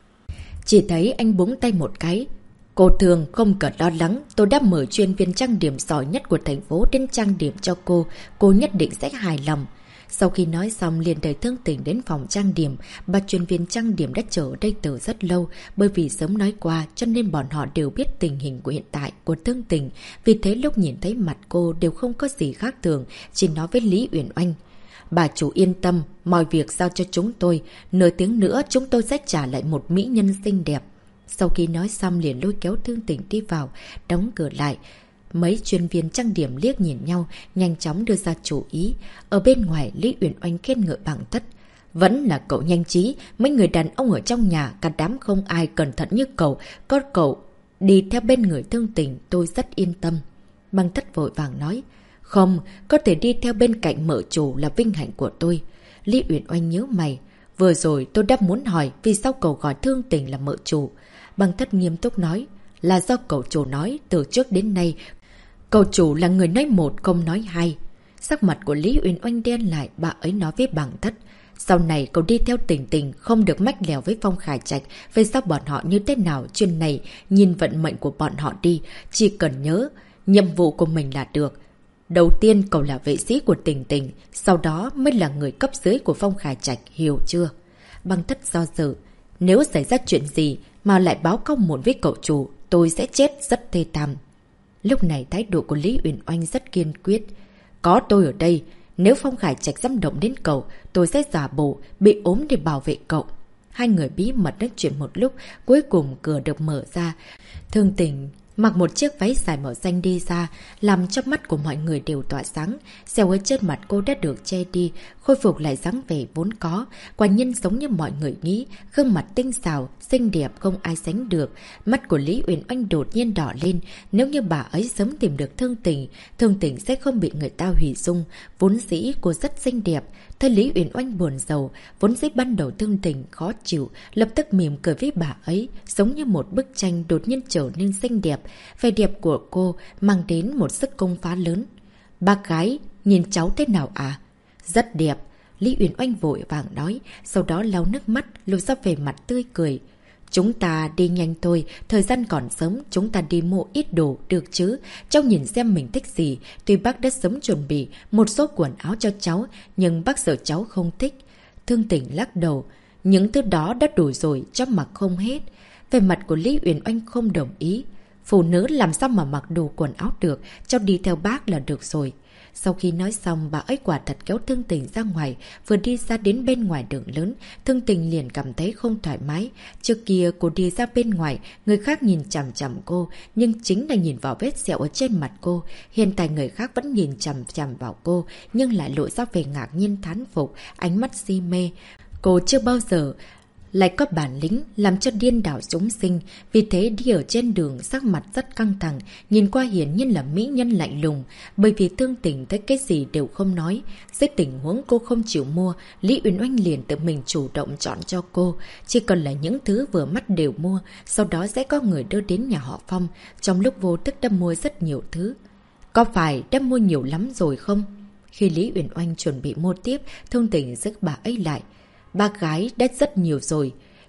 S1: Chỉ thấy anh búng tay một cái. Cô Thương không cần lo lắng, tôi đã mời chuyên viên trang điểm giỏi nhất của thành phố đến trang điểm cho cô nhất định sẽ hài lòng. Sau khi nói xong liền đẩy Thương Tình đến phòng trang điểm, bà chuyên viên trang điểm đã chờ ở đây từ rất lâu, bởi vì sớm nói qua cho nên bọn họ đều biết tình hình của hiện tại của Thương Tình, vì thế lúc nhìn thấy mặt cô đều không có gì khác thường, chỉ nói với Lý Uyển Oanh. Bà chủ yên tâm, mọi việc giao cho chúng tôi, nửa tiếng nữa chúng tôi sẽ trả lại một mỹ nhân xinh đẹp. Sau khi nói xong liền lôi kéo Thương Tình đi vào, đóng cửa lại. Mấy chuyên viên trang điểm liếc nhìn nhau, nhanh chóng đưa ra chủ ý. Ở bên ngoài, Lý Uyển Oanh khen ngợi Băng Thất. Vẫn là cậu nhanh trí, mấy người đàn ông ở trong nhà, cả đám không ai cẩn thận như cậu. Có cậu đi theo bên người Thương Tình, tôi rất yên tâm. Băng Thất vội vàng nói. Không, có thể đi theo bên cạnh mợ chủ là vinh hạnh của tôi. Lý Uyển Oanh nhớ mày. Vừa rồi tôi đã muốn hỏi vì sao cậu gọi Thương Tình là mợ chủ. Băng Thất nghiêm túc nói. Là do cậu chủ nói từ trước đến nay. Cậu chủ là người nói một không nói hai. Sắc mặt của Lý Uyển Oanh đen lại, bà ấy nói với Băng Thất. Sau này cậu đi theo Tình không được mách lèo với Phong Khải Trạch. Về sao bọn họ như thế nào chuyện này, nhìn vận mệnh của bọn họ đi. Chỉ cần nhớ nhiệm vụ của mình là được. Đầu tiên cậu là vệ sĩ của Tình, sau đó mới là người cấp dưới của Phong Khải Trạch, hiểu chưa? Băng Thất do dự. Nếu xảy ra chuyện gì mà lại báo công muộn với cậu chủ, tôi sẽ chết rất thê thảm. Lúc này thái độ của Lý Uyển Oanh rất kiên quyết. Có tôi ở đây, nếu Phong Khải Trạch dám động đến cậu, tôi sẽ giả bộ, bị ốm để bảo vệ cậu. Hai người bí mật nói chuyện một lúc, cuối cùng cửa được mở ra. Thương Tình mặc một chiếc váy dài màu xanh đi ra, làm cho mắt của mọi người đều tỏa sáng. Sẹo ở trên mặt cô đã được che đi, khôi phục lại dáng vẻ vốn có. Quả nhiên giống như mọi người nghĩ, gương mặt tinh xảo, xinh đẹp không ai sánh được. Mắt của Lý Uyển Oanh đột nhiên đỏ lên. Nếu như bà ấy sớm tìm được Thương Tình sẽ không bị người ta hủy dung. Vốn dĩ cô rất xinh đẹp. Thấy Lý Uyển Oanh buồn rầu, vốn dĩ ban đầu Thương Tình khó chịu, lập tức mỉm cười với bà ấy, giống như một bức tranh đột nhiên trở nên xinh đẹp. Vẻ đẹp của cô mang đến một sức công phá lớn. Bác gái, nhìn cháu thế nào à? Rất đẹp. Lý Uyển Oanh vội vàng nói, sau đó lau nước mắt, lộ ra về mặt tươi cười. Chúng ta đi nhanh thôi, thời gian còn sớm, chúng ta đi mua ít đồ, được chứ? Cháu nhìn xem mình thích gì, tuy bác đã sớm chuẩn bị một số quần áo cho cháu, nhưng bác sợ cháu không thích. Thương Tình lắc đầu, những thứ đó đã đủ rồi, cháu mặc không hết. Về mặt của Lý Uyển Oanh không đồng ý. Phụ nữ làm sao mà mặc đồ quần áo được, cháu đi theo bác là được rồi. Sau khi nói xong, bà ấy quả thật kéo Thương Tình ra ngoài, vừa đi ra đến bên ngoài đường lớn, Thương Tình liền cảm thấy không thoải mái. Trước kia cô đi ra bên ngoài, người khác nhìn chằm chằm cô, nhưng chính là nhìn vào vết sẹo ở trên mặt cô. Hiện tại người khác vẫn nhìn chằm chằm vào cô, nhưng lại lộ ra vẻ ngạc nhiên thán phục, ánh mắt si mê. Cô chưa bao giờ lại có bản lĩnh làm cho điên đảo chúng sinh, vì thế đi ở trên đường sắc mặt rất căng thẳng, nhìn qua hiển nhiên là mỹ nhân lạnh lùng, bởi vì Thương Tình thấy cái gì đều không nói. Dưới tình huống cô không chịu mua, Lý Uyển Oanh liền tự mình chủ động chọn cho cô, chỉ cần là những thứ vừa mắt đều mua, sau đó sẽ có người đưa đến nhà họ Phong. Trong lúc vô thức đã mua rất nhiều thứ. Có phải đã mua nhiều lắm rồi không? Khi Lý Uyển Oanh chuẩn bị mua tiếp, Thương Tình giúp bà ấy lại. Bác gái đã rất nhiều rồi.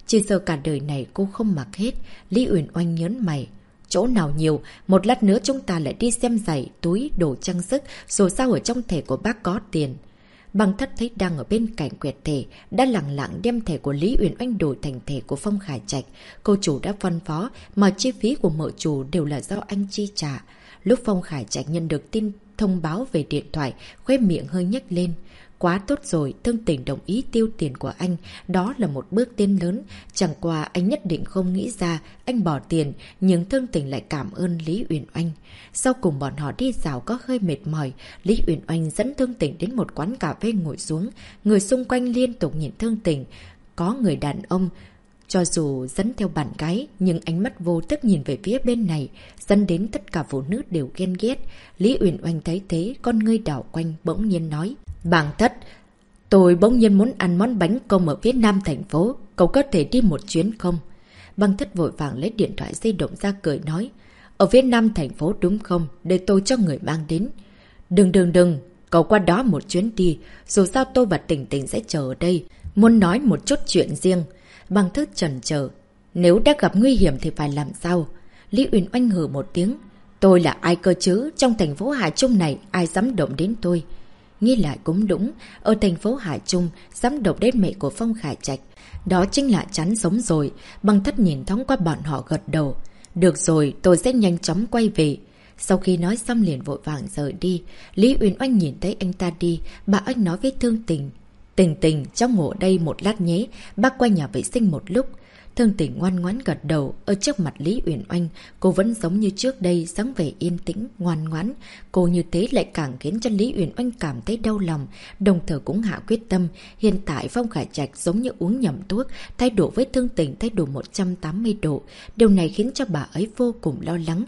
S1: Chỉ sợ cả đời này cô không mặc hết. Lý Uyển Oanh nhớn mày. Chỗ nào nhiều, một lát nữa chúng ta lại đi xem giày, túi, đồ trang sức, rồi sao ở trong thẻ của bác có tiền. Băng Thất thấy đang ở bên cạnh quẹt thẻ, đã lặng lặng đem thẻ của Lý Uyển Oanh đổi thành thẻ của Phong Khải Trạch. Cô chủ đã phân phó, mà chi phí của mợ chủ đều là do anh chi trả. Lúc Phong Khải Trạch nhận được tin thông báo về điện thoại, khóe miệng hơi nhếch lên. Quá tốt rồi, Thương Tình đồng ý tiêu tiền của anh, đó là một bước tiến lớn. Chẳng qua anh nhất định không nghĩ ra anh bỏ tiền, nhưng Thương Tình lại cảm ơn Lý Uyển Oanh. Sau cùng bọn họ đi dạo có hơi mệt mỏi, Lý Uyển Oanh dẫn Thương Tình đến một quán cà phê ngồi xuống. Người xung quanh liên tục nhìn Thương Tình. Có người đàn ông, cho dù dẫn theo bạn gái, nhưng ánh mắt vô thức nhìn về phía bên này, dẫn đến tất cả phụ nữ đều ghen ghét. Lý Uyển Oanh thấy thế, con ngươi đảo quanh, bỗng nhiên nói. Bàng Thất, tôi bỗng nhiên muốn ăn món bánh công ở phía nam thành phố, cậu có thể đi một chuyến không? Bàng Thất vội vàng lấy điện thoại di động ra cười nói. Ở phía nam thành phố đúng không? Để tôi cho người mang đến. Đừng, cậu qua đó một chuyến đi, dù sao tôi và Tình Tình sẽ chờ ở đây, muốn nói một chút chuyện riêng. Bàng Thất chần chờ. Nếu đã gặp nguy hiểm thì phải làm sao? Lý Uyển Oanh hừ một tiếng. Tôi là ai cơ chứ? Trong thành phố Hải Trung này ai dám động đến tôi? Nghĩ lại cũng đúng, ở thành phố Hải Trung, dám động đến mẹ của Phong Khải Trạch. Đó chính là chán sống rồi. Băng Thất nhìn thoáng qua bọn họ gật đầu. Được rồi, tôi sẽ nhanh chóng quay về. Sau khi nói xong liền vội vàng rời đi. Lý Uyển Oanh nhìn thấy anh ta đi, bà ấy nói với Thương Tình. Tình, cháu ngủ đây một lát nhé, bác qua nhà vệ sinh một lúc. Thương Tình ngoan ngoãn gật đầu. Ở trước mặt Lý Uyển Oanh, cô vẫn giống như trước đây, dáng vẻ yên tĩnh, ngoan ngoãn. Cô như thế lại càng khiến cho Lý Uyển Oanh cảm thấy đau lòng, đồng thời cũng hạ quyết tâm. Hiện tại Phong Khải Trạch giống như uống nhầm thuốc, thay đổi với Thương Tình thay đổi 180 độ. Điều này khiến cho bà ấy vô cùng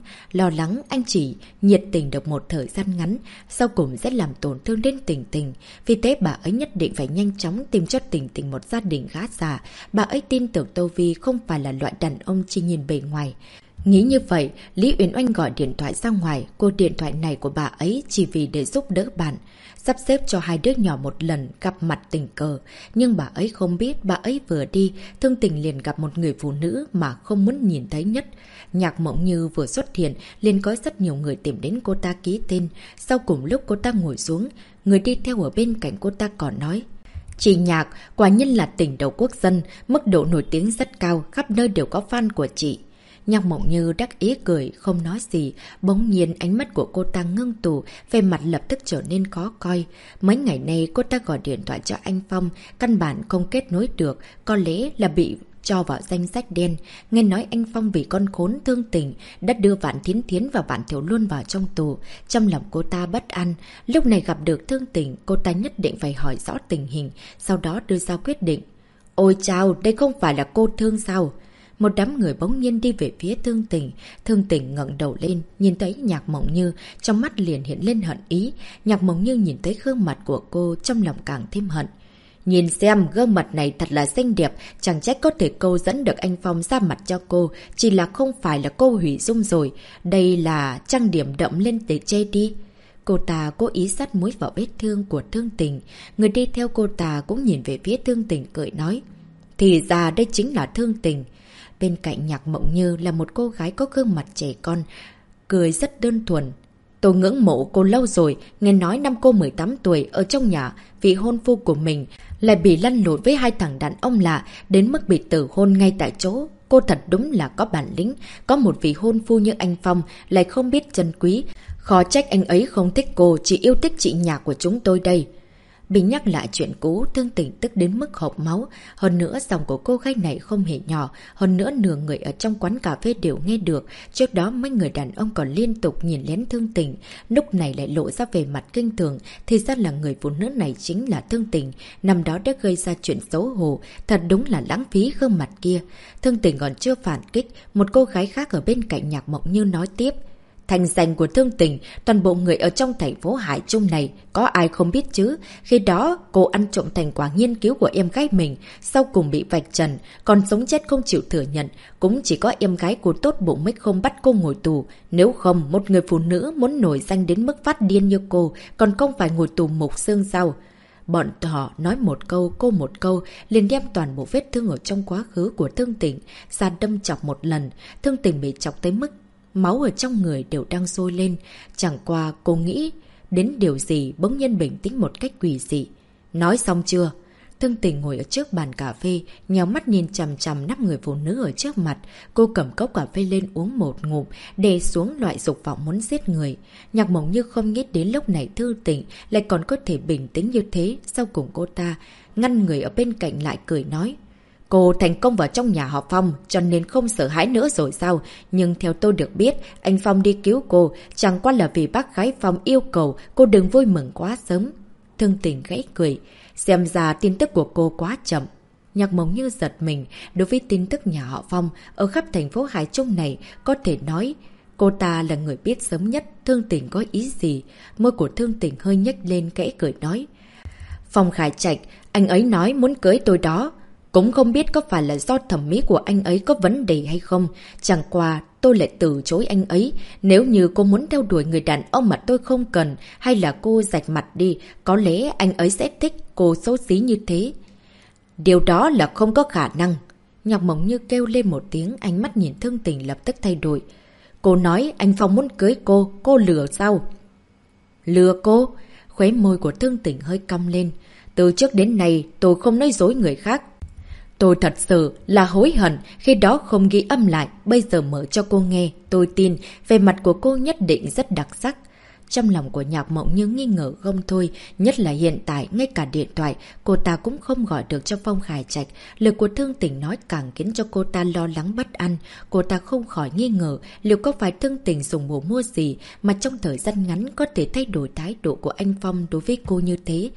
S1: lo lắng anh chỉ nhiệt tình được một thời gian ngắn, sau cùng sẽ làm tổn thương đến Tình Tình. Vì thế bà ấy nhất định phải nhanh chóng tìm cho Tình Tình một gia đình khá giả. Bà ấy tin tưởng Tô Vi không phải là loại đàn ông chỉ nhìn bề ngoài. Nghĩ như vậy, Lý Uyển Oanh gọi điện thoại ra ngoài. Cuộc điện thoại này của bà ấy chỉ vì để giúp đỡ bạn, sắp xếp cho hai đứa nhỏ một lần gặp mặt tình cờ. Nhưng bà ấy không biết, bà ấy vừa đi, Thương Tình liền gặp một người phụ nữ mà không muốn nhìn thấy nhất. Nhạc Mộng Như vừa xuất hiện, liền có rất nhiều người tìm đến cô ta ký tên. Sau cùng lúc cô ta ngồi xuống, người đi theo ở bên cạnh cô ta còn nói. Chị Nhạc, quả nhiên là tỉnh đầu quốc dân, mức độ nổi tiếng rất cao, khắp nơi đều có fan của chị. Nhạc Mộng Như đắc ý cười, không nói gì. Bỗng nhiên ánh mắt của cô ta ngưng tụ, về mặt lập tức trở nên khó coi. Mấy ngày nay cô ta gọi điện thoại cho anh Phong, căn bản không kết nối được, có lẽ là bị cho vào danh sách đen. Nghe nói anh Phong vì con khốn Thương Tình đã đưa Vạn Thiến Thiến và Vạn Thiểu Luân vào trong tù. Trong lòng cô ta bất an. Lúc này gặp được Thương Tình, cô ta nhất định phải hỏi rõ tình hình, sau đó đưa ra quyết định. Ôi chao, đây không phải là cô Thương sao? Một đám người bỗng nhiên đi về phía Thương Tình. Thương Tình ngẩng đầu lên, nhìn thấy Nhạc Mộng Như, trong mắt liền hiện lên hận ý. Nhạc Mộng Như nhìn thấy gương mặt của cô, trong lòng càng thêm hận. Nhìn xem, gương mặt này thật là xinh đẹp, chẳng trách có thể câu dẫn được anh Phong ra mặt cho cô, chỉ là không phải là cô hủy dung rồi. Đây là trang điểm đậm lên để che đi. Cô ta cố ý sát muối vào vết thương của Thương Tình. Người đi theo cô ta cũng nhìn về phía Thương Tình cười nói. Thì ra đây chính là Thương Tình. Bên cạnh Nhạc Mộng Như là một cô gái có gương mặt trẻ con, cười rất đơn thuần. Tôi ngưỡng mộ cô lâu rồi, nghe nói năm cô 18 tuổi ở trong nhà, vị hôn phu của mình lại bị lăn lộn với hai thằng đàn ông lạ, đến mức bị tử hôn ngay tại chỗ. Cô thật đúng là có bản lĩnh, có một vị hôn phu như anh Phong lại không biết trân quý. Khó trách anh ấy không thích cô, chỉ yêu thích chị Nhạc của chúng tôi đây. Bị nhắc lại chuyện cũ, Thương Tình tức đến mức hộc máu. Hơn nữa giọng của cô gái này không hề nhỏ. Hơn nữa nửa người ở trong quán cà phê đều nghe được. Trước đó mấy người đàn ông còn liên tục nhìn lén Thương Tình. Lúc này lại lộ ra về mặt kinh thường. Thì ra là người phụ nữ này chính là Thương Tình. Năm đó đã gây ra chuyện xấu hổ. Thật đúng là lãng phí gương mặt kia. Thương Tình còn chưa phản kích. Một cô gái khác ở bên cạnh Nhạc Mộng Như nói tiếp. Thành danh của Thương Tình, toàn bộ người ở trong thành phố Hải Trung này, có ai không biết chứ? Khi đó, cô ăn trộm thành quả nghiên cứu của em gái mình, sau cùng bị vạch trần, còn sống chết không chịu thừa nhận. Cũng chỉ có em gái cô tốt bụng mới không bắt cô ngồi tù. Nếu không, một người phụ nữ muốn nổi danh đến mức phát điên như cô, còn không phải ngồi tù mục xương sao? Bọn họ nói một câu, cô một câu, liền đem toàn bộ vết thương ở trong quá khứ của Thương Tình ra đâm chọc một lần. Thương Tình bị chọc tới mức máu ở trong người đều đang sôi lên. Chẳng qua cô nghĩ đến điều gì bỗng nhiên bình tĩnh một cách quỷ dị. Nói xong chưa? Thương Tình ngồi ở trước bàn cà phê, nhào mắt nhìn chằm chằm 5 người phụ nữ ở trước mặt. Cô cầm cốc cà phê lên uống một ngụm, đè xuống loại dục vọng muốn giết người. Nhạc Mộng Như không nghĩ đến lúc này Thương Tình lại còn có thể bình tĩnh như thế. Sau cùng cô ta ngăn người ở bên cạnh lại cười nói. Cô thành công vào trong nhà họ Phong cho nên không sợ hãi nữa rồi sao? Nhưng theo tôi được biết, anh Phong đi cứu cô chẳng qua là vì bác gái Phong yêu cầu cô đừng vui mừng quá sớm. Thương Tình gãy cười. Xem ra tin tức của cô quá chậm. Nhạc Mộng Như giật mình đối với tin tức nhà họ Phong ở khắp thành phố Hải Trung này, có thể nói cô ta là người biết sớm nhất Thương Tình có ý gì. Môi của Thương Tình hơi nhếch lên kẽ cười nói. Phong Khải Trạch, anh ấy nói muốn cưới tôi đó. Cũng không biết có phải là do thẩm mỹ của anh ấy có vấn đề hay không. Chẳng qua tôi lại từ chối anh ấy. Nếu như cô muốn theo đuổi người đàn ông mà tôi không cần, hay là cô rạch mặt đi, có lẽ anh ấy sẽ thích cô xấu xí như thế. Điều đó là không có khả năng. Nhạc Mộng Như kêu lên một tiếng, ánh mắt nhìn Thương Tình lập tức thay đổi. Cô nói anh Phong muốn cưới cô lừa sao? Lừa cô? Khóe môi của Thương Tình hơi cong lên. Từ trước đến nay tôi không nói dối người khác. Tôi thật sự là hối hận khi đó không ghi âm lại, bây giờ mở cho cô nghe, tôi tin về mặt của cô nhất định rất đặc sắc. Trong lòng của Nhạc Mộng Như nghi ngờ không thôi, nhất là hiện tại ngay cả điện thoại cô ta cũng không gọi được cho Phong Khải Trạch. Lời của Thương Tình nói càng khiến cho cô ta lo lắng bất an. Cô ta không khỏi nghi ngờ liệu có phải Thương Tình dùng bùa mua gì mà trong thời gian ngắn có thể thay đổi thái độ của anh Phong đối với cô như thế.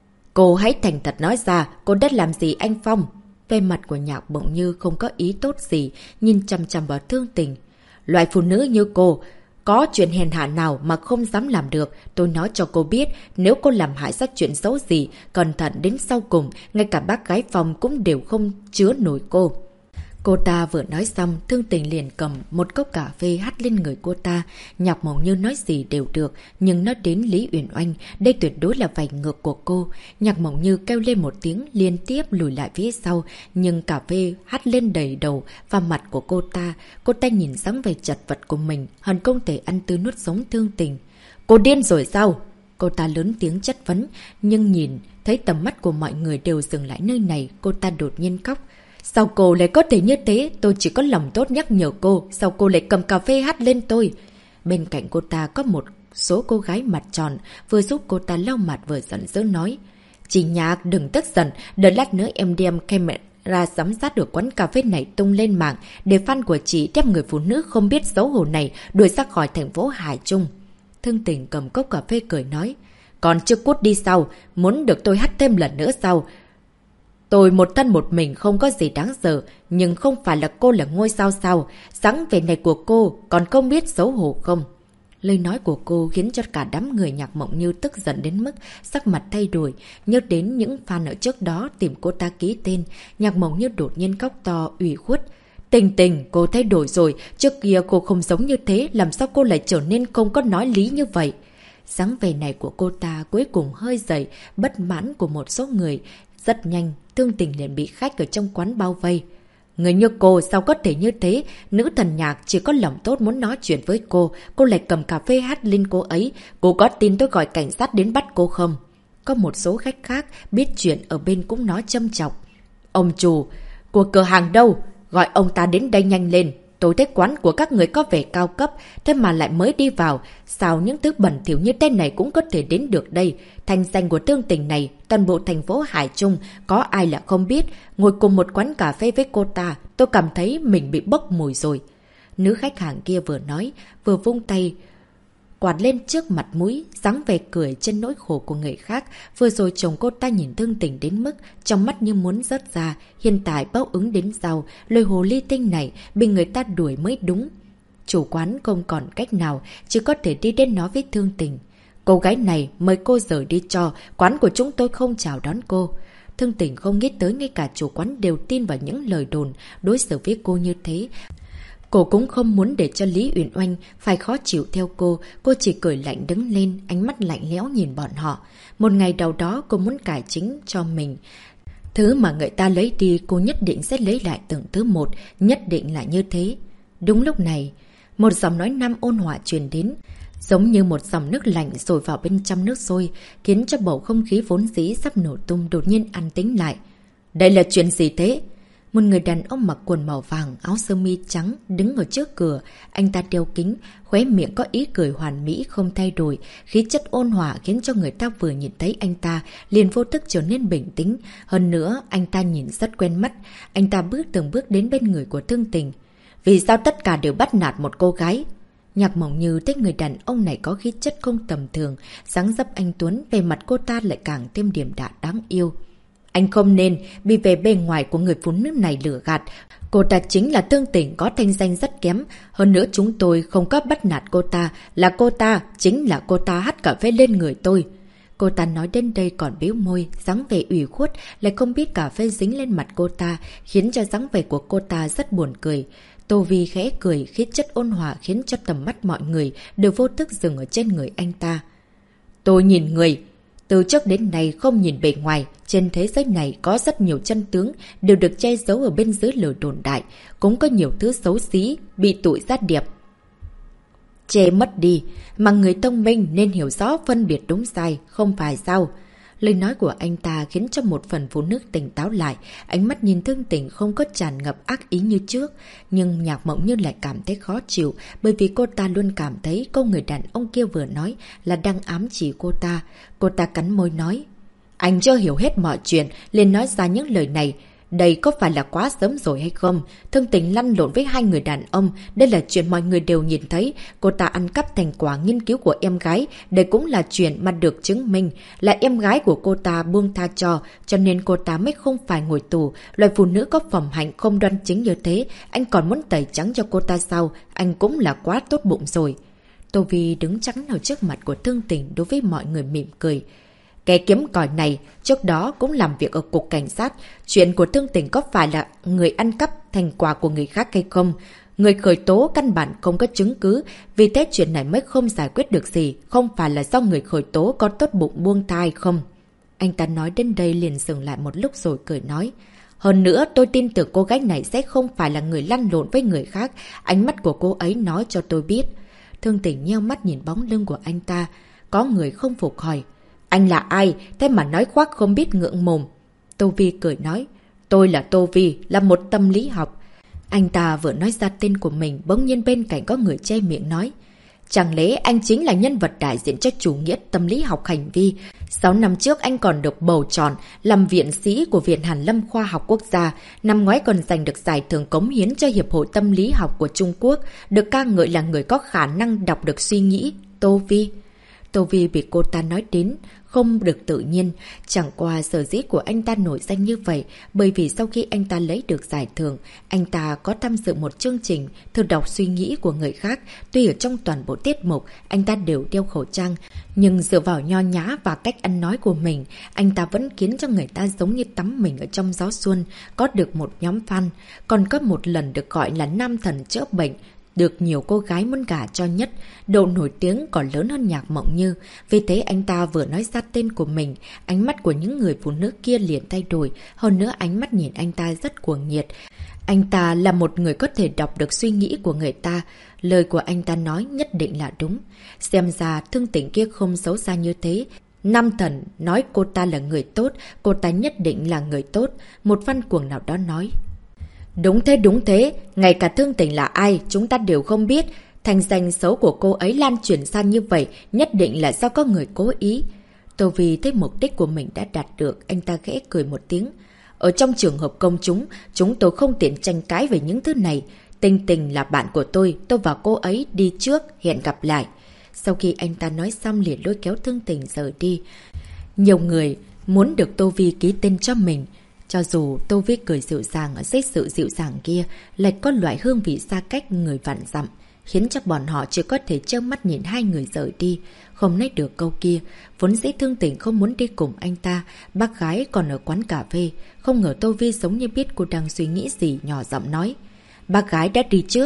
S1: Cô hãy thành thật nói ra, cô đã làm gì anh Phong? Về mặt của Nhạc Mộng Như không có ý tốt gì, nhìn chằm chằm vào Thương Tình. Loại phụ nữ như cô, có chuyện hèn hạ nào mà không dám làm được. Tôi nói cho cô biết, nếu cô làm hại sát chuyện xấu gì, cẩn thận đến sau cùng, ngay cả bác gái Phong cũng đều không chứa nổi cô. Cô ta vừa nói xong, Thương Tình liền cầm một cốc cà phê hắt lên người cô ta. Nhạc Mộng Như nói gì đều được, nhưng nói đến Lý Uyển Oanh, đây tuyệt đối là vành ngược của cô. Nhạc Mộng Như kêu lên một tiếng liên tiếp lùi lại phía sau, nhưng cà phê hắt lên đầy đầu và mặt của cô ta. Cô ta nhìn dáng vẻ chật vật của mình, hận không thể ăn tươi nuốt sống Thương Tình. Cô điên rồi sao? Cô ta lớn tiếng chất vấn, nhưng nhìn thấy tầm mắt của mọi người đều dừng lại nơi này, cô ta đột nhiên khóc. Sao cô lại có thể như thế? Tôi chỉ có lòng tốt nhắc nhở cô. Sao cô lại cầm cà phê hắt lên tôi? Bên cạnh cô ta có một số cô gái mặt tròn, vừa giúp cô ta lau mặt vừa giận dữ nói. Chị Nhạc đừng tức giận, đợi lát nữa em đem camera giám sát được quán cà phê này tung lên mạng, để fan của chị đem người phụ nữ không biết xấu hổ này đuổi ra khỏi thành phố Hải Trung. Thương Tình cầm cốc cà phê cười nói. Còn chưa cút đi sao? Muốn được tôi hắt thêm lần nữa sao? Tôi một thân một mình không có gì đáng sợ, nhưng không phải là cô là ngôi sao sao, dáng vẻ này của cô còn không biết xấu hổ không? Lời nói của cô khiến cho cả đám người Nhạc Mộng Như tức giận đến mức sắc mặt thay đổi, nhớ đến những fan ở trước đó tìm cô ta ký tên. Nhạc Mộng Như đột nhiên khóc to ủy khuất. Tình Tình, cô thay đổi rồi, trước kia cô không giống như thế, làm sao cô lại trở nên không có nói lý như vậy? Dáng vẻ này của cô ta cuối cùng hơi dậy bất mãn của một số người. Rất nhanh, Thương Tình liền bị khách ở trong quán bao vây. Người như cô sao có thể như thế? Nữ thần Nhạc chỉ có lòng tốt muốn nói chuyện với cô lại cầm cà phê hắt lên cô ấy. Cô có tin tôi gọi cảnh sát đến bắt cô không? Có một số khách khác biết chuyện ở bên cũng nói châm chọc. Ông chủ của cửa hàng đâu? Gọi ông ta đến đây nhanh lên. Tôi thấy quán của các người có vẻ cao cấp, thế mà lại mới đi vào. Sao những thứ bẩn thỉu như thế này cũng có thể đến được đây? Thành danh của Thương Tình này, toàn bộ thành phố Hải Trung, có ai là không biết. Ngồi cùng một quán cà phê với cô ta, tôi cảm thấy mình bị bốc mùi rồi. Nữ khách hàng kia vừa nói, vừa vung tay quạt lên trước mặt mũi, dáng vẻ cười trên nỗi khổ của người khác. Vừa rồi chồng cô ta nhìn Thương Tình đến mức trong mắt như muốn rớt ra. Hiện tại báo ứng đến sau, lời hồ ly tinh này bị người ta đuổi mới đúng. Chủ quán không còn cách nào, chỉ có thể đi đến nói với Thương Tình. Cô gái này mời cô rời đi cho, quán của chúng tôi không chào đón cô. Thương Tình không nghĩ tới ngay cả chủ quán đều tin vào những lời đồn đối xử với cô như thế. Cô cũng không muốn để cho Lý Uyển Oanh phải khó chịu theo cô chỉ cười lạnh đứng lên, ánh mắt lạnh lẽo nhìn bọn họ. Một ngày đầu đó cô muốn cải chính cho mình. Thứ mà người ta lấy đi cô nhất định sẽ lấy lại từng thứ một, nhất định là như thế. Đúng lúc này, một giọng nói nam ôn hòa truyền đến, giống như một dòng nước lạnh rồi vào bên trong nước sôi, khiến cho bầu không khí vốn dĩ sắp nổ tung đột nhiên an tĩnh lại. Đây là chuyện gì thế? Một người đàn ông mặc quần màu vàng, áo sơ mi trắng đứng ở trước cửa, anh ta đeo kính, khóe miệng có ý cười hoàn mỹ không thay đổi, khí chất ôn hòa khiến cho người ta vừa nhìn thấy anh ta liền vô thức trở nên bình tĩnh, hơn nữa anh ta nhìn rất quen mắt. Anh ta bước từng bước đến bên người của Thương Tình. Vì sao tất cả đều bắt nạt một cô gái? Nhạc Mộng Như thấy người đàn ông này có khí chất không tầm thường, dáng dấp anh tuấn, về mặt cô ta lại càng thêm điềm đạm đáng yêu. Anh không nên bị về bề ngoài của người phụ nữ này lừa gạt. Cô ta chính là Thương Tình, có thanh danh rất kém. Hơn nữa chúng tôi không có bắt nạt cô ta, chính là cô ta hắt cà phê lên người tôi. Cô ta nói đến đây còn bĩu môi, dáng vẻ ủy khuất, lại không biết cà phê dính lên mặt cô ta, khiến cho dáng vẻ của cô ta rất buồn cười. Tô Vi khẽ cười, khí chất ôn hòa khiến cho tầm mắt mọi người đều vô thức dừng ở trên người anh ta. Tôi nhìn người, từ trước đến nay không nhìn bề ngoài, trên thế giới này có rất nhiều chân tướng đều được che giấu ở bên dưới lời đồn đại, cũng có nhiều thứ xấu xí bị tụi sát điệp che mất đi, mà người thông minh nên hiểu rõ phân biệt đúng sai, không phải sao? Lời nói của anh ta khiến cho một phần phụ nữ tỉnh táo lại, ánh mắt nhìn Thương Tình không có tràn ngập ác ý như trước, nhưng Nhạc Mộng Như lại cảm thấy khó chịu, bởi vì cô ta luôn cảm thấy câu người đàn ông kia vừa nói là đang ám chỉ cô ta. Cô ta cắn môi nói, anh chưa hiểu hết mọi chuyện, liền nói ra những lời này. Đây có phải là quá sớm rồi hay không? Thương Tình lăn lộn với hai người đàn ông, đây là chuyện mọi người đều nhìn thấy. Cô ta ăn cắp thành quả nghiên cứu của em gái, đây cũng là chuyện mà được chứng minh. Là em gái của cô ta buông tha cho nên cô ta mới không phải ngồi tù. Loại phụ nữ có phẩm hạnh không đoan chính như thế, anh còn muốn tẩy trắng cho cô ta sao? Anh cũng là quá tốt bụng rồi. Tô Vi đứng chắn ở trước mặt của Thương Tình đối với mọi người mỉm cười. Kẻ kiếm còi này trước đó cũng làm việc ở cục cảnh sát. Chuyện của Thương Tình có phải là người ăn cắp thành quả của người khác hay không? Người khởi tố căn bản không có chứng cứ, vì thế chuyện này mới không giải quyết được gì. Không phải là do người khởi tố có tốt bụng buông tha không? Anh ta nói đến đây liền dừng lại một lúc rồi cười nói. Hơn nữa tôi tin tưởng cô gái này sẽ không phải là người lăn lộn với người khác. Ánh mắt của cô ấy nói cho tôi biết. Thương Tình nheo mắt nhìn bóng lưng của anh ta. Có người không phục hỏi. Anh là ai? Thế mà nói khoác không biết ngượng mồm. Tô Vi cười nói. Tôi là Tô Vi, là một tâm lý học. Anh ta vừa nói ra tên của mình, bỗng nhiên bên cạnh có người che miệng nói. Chẳng lẽ anh chính là nhân vật đại diện cho chủ nghĩa tâm lý học hành vi? 6 năm trước anh còn được bầu chọn làm viện sĩ của Viện Hàn Lâm Khoa học Quốc gia. Năm ngoái còn giành được giải thưởng cống hiến cho Hiệp hội Tâm lý học của Trung Quốc. Được ca ngợi là người có khả năng đọc được suy nghĩ. Tô Vi. Tô Vi bị cô ta nói đến không được tự nhiên. Chẳng qua sở dĩ của anh ta nổi danh như vậy bởi vì sau khi anh ta lấy được giải thưởng, anh ta có tham dự một chương trình thử đọc suy nghĩ của người khác. Tuy ở trong toàn bộ tiết mục anh ta đều đeo khẩu trang, nhưng dựa vào nho nhã và cách ăn nói của mình, anh ta vẫn khiến cho người ta giống như tắm mình ở trong gió xuân. Có được một nhóm fan, còn có một lần được gọi là nam thần chữa bệnh, được nhiều cô gái muốn gả cho nhất, độ nổi tiếng còn lớn hơn Nhạc Mộng Như. Vì thế anh ta vừa nói ra tên của mình, ánh mắt của những người phụ nữ kia liền thay đổi, hơn nữa ánh mắt nhìn anh ta rất cuồng nhiệt. Anh ta là một người có thể đọc được suy nghĩ của người ta, lời của anh ta nói nhất định là đúng. Xem ra Thương Tình kia không xấu xa như thế. Nam thần nói cô ta là người tốt, cô ta nhất định là người tốt, một văn cuồng nào đó nói. Đúng thế, ngay cả Thương Tình là ai chúng ta đều không biết. Thành danh xấu của cô ấy lan truyền ra như vậy nhất định là do có người cố ý. Tô Vi thấy mục đích của mình đã đạt được, anh ta khẽ cười một tiếng. Ở trong trường hợp công chúng tôi không tiện tranh cãi về những thứ này. Tình Tình là bạn của tôi và cô ấy đi trước, hẹn gặp lại. Sau khi anh ta nói xong liền lôi kéo Thương Tình rời đi. Nhiều người muốn được Tô Vi ký tên cho mình. Cho dù Tô Vi cười dịu dàng ở dưới sự dịu dàng kia lại có loại hương vị xa cách người vạn dặm, khiến cho bọn họ chỉ có thể trơ mắt nhìn hai người rời đi. Không nói được câu kia, vốn dĩ Thương Tình không muốn đi cùng anh ta, bác gái còn ở quán cà phê. Không ngờ Tô Vi giống như biết cô đang suy nghĩ gì, nhỏ giọng nói. Bác gái đã đi trước.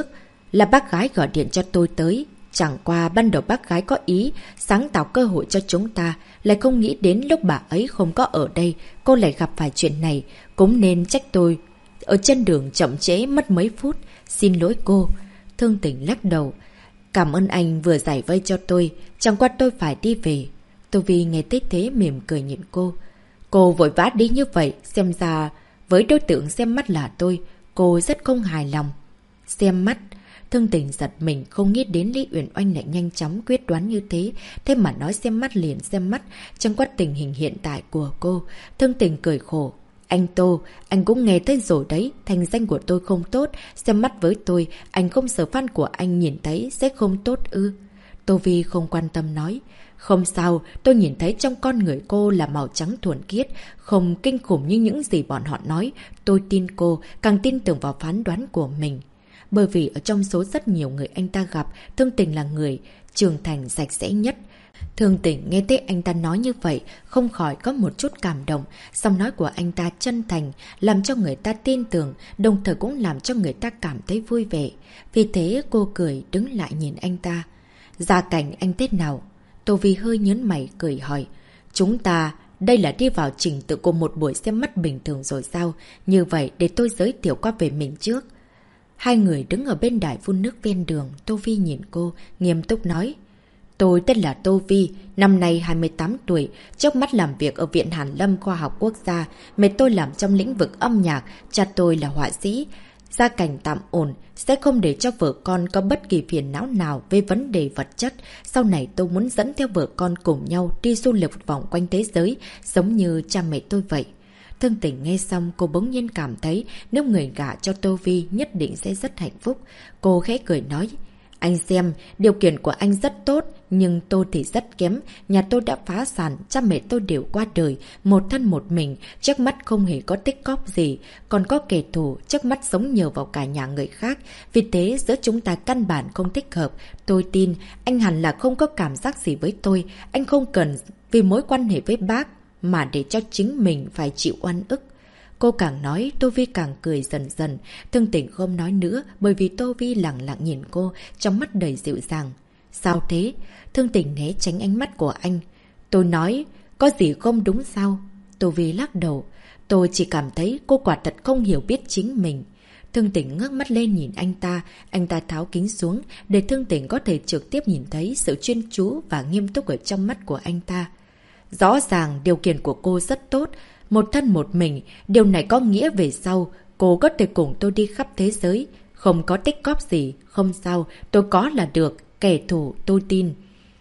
S1: Là bác gái gọi điện cho tôi tới. Chẳng qua ban đầu bác gái có ý sáng tạo cơ hội cho chúng ta, lại không nghĩ đến lúc bà ấy không có ở đây, cô lại gặp phải chuyện này. Cũng nên trách tôi ở trên đường chậm trễ mất mấy phút. Xin lỗi cô. Thương Tình lắc đầu. Cảm ơn anh vừa giải vây cho tôi, chẳng qua tôi phải đi về. Tô Vi nghe tới thế mỉm cười nhìn cô. Cô vội vã đi như vậy, xem ra với đối tượng xem mắt là tôi, cô rất không hài lòng. Xem mắt? Thương Tình giật mình, không nghĩ đến Lý Uyển Oanh lại nhanh chóng quyết đoán như thế. Thế mà nói xem mắt liền xem mắt, trong quá tình hình hiện tại của cô. Thương Tình cười khổ. Anh Tô, anh cũng nghe thấy rồi đấy, thành danh của tôi không tốt, xem mắt với tôi, anh không sợ fan của anh nhìn thấy sẽ không tốt ư. Tô Vi không quan tâm nói. Không sao, tôi nhìn thấy trong con người cô là màu trắng thuần khiết, không kinh khủng như những gì bọn họ nói. Tôi tin cô, càng tin tưởng vào phán đoán của mình. Bởi vì ở trong số rất nhiều người anh ta gặp, Thương Tình là người trưởng thành sạch sẽ nhất. Thương Tình nghe thấy anh ta nói như vậy, không khỏi có một chút cảm động. Giọng nói của anh ta chân thành, làm cho người ta tin tưởng, đồng thời cũng làm cho người ta cảm thấy vui vẻ. Vì thế cô cười đứng lại nhìn anh ta. Gia cảnh anh thế nào? Tô Vi hơi nhớn mày cười hỏi. Chúng ta đây là đi vào trình tự của một buổi xem mắt bình thường rồi sao? Như vậy để tôi giới thiệu qua về mình trước. Hai người đứng ở bên đài phun nước ven đường. Tô Vi nhìn cô, nghiêm túc nói. Tôi tên là Tô Vi, năm nay 28 tuổi, trước mắt làm việc ở Viện Hàn Lâm Khoa học Quốc gia. Mẹ tôi làm trong lĩnh vực âm nhạc, cha tôi là họa sĩ. Gia cảnh tạm ổn, sẽ không để cho vợ con có bất kỳ phiền não nào về vấn đề vật chất. Sau này tôi muốn dẫn theo vợ con cùng nhau đi du lịch vòng quanh thế giới, giống như cha mẹ tôi vậy. Thương Tình nghe xong, cô bỗng nhiên cảm thấy nếu người gả cho Tô Vi nhất định sẽ rất hạnh phúc. Cô khẽ cười nói. Anh xem, điều kiện của anh rất tốt, nhưng tôi thì rất kém. Nhà tôi đã phá sản, cha mẹ tôi đều qua đời, một thân một mình, trước mắt không hề có tích cóp gì. Còn có kẻ thù, trước mắt sống nhờ vào cả nhà người khác. Vì thế giữa chúng ta căn bản không thích hợp. Tôi tin anh hẳn là không có cảm giác gì với tôi. Anh không cần vì mối quan hệ với bác mà để cho chính mình phải chịu oan ức. Cô càng nói, Tô Vi càng cười dần dần. Thương Tình không nói nữa, bởi vì Tô Vi lặng lặng nhìn cô, trong mắt đầy dịu dàng. Sao thế? Thương Tình né tránh ánh mắt của anh. Tôi nói, có gì không đúng sao? Tô Vi lắc đầu. Tôi chỉ cảm thấy cô quả thật không hiểu biết chính mình. Thương Tình ngước mắt lên nhìn anh ta tháo kính xuống, để Thương Tình có thể trực tiếp nhìn thấy sự chuyên chú và nghiêm túc ở trong mắt của anh ta. Rõ ràng điều kiện của cô rất tốt, một thân một mình, điều này có nghĩa về sau, cô có thể cùng tôi đi khắp thế giới, không có tích cóp gì, không sao, tôi có là được, kẻ thù tôi tin.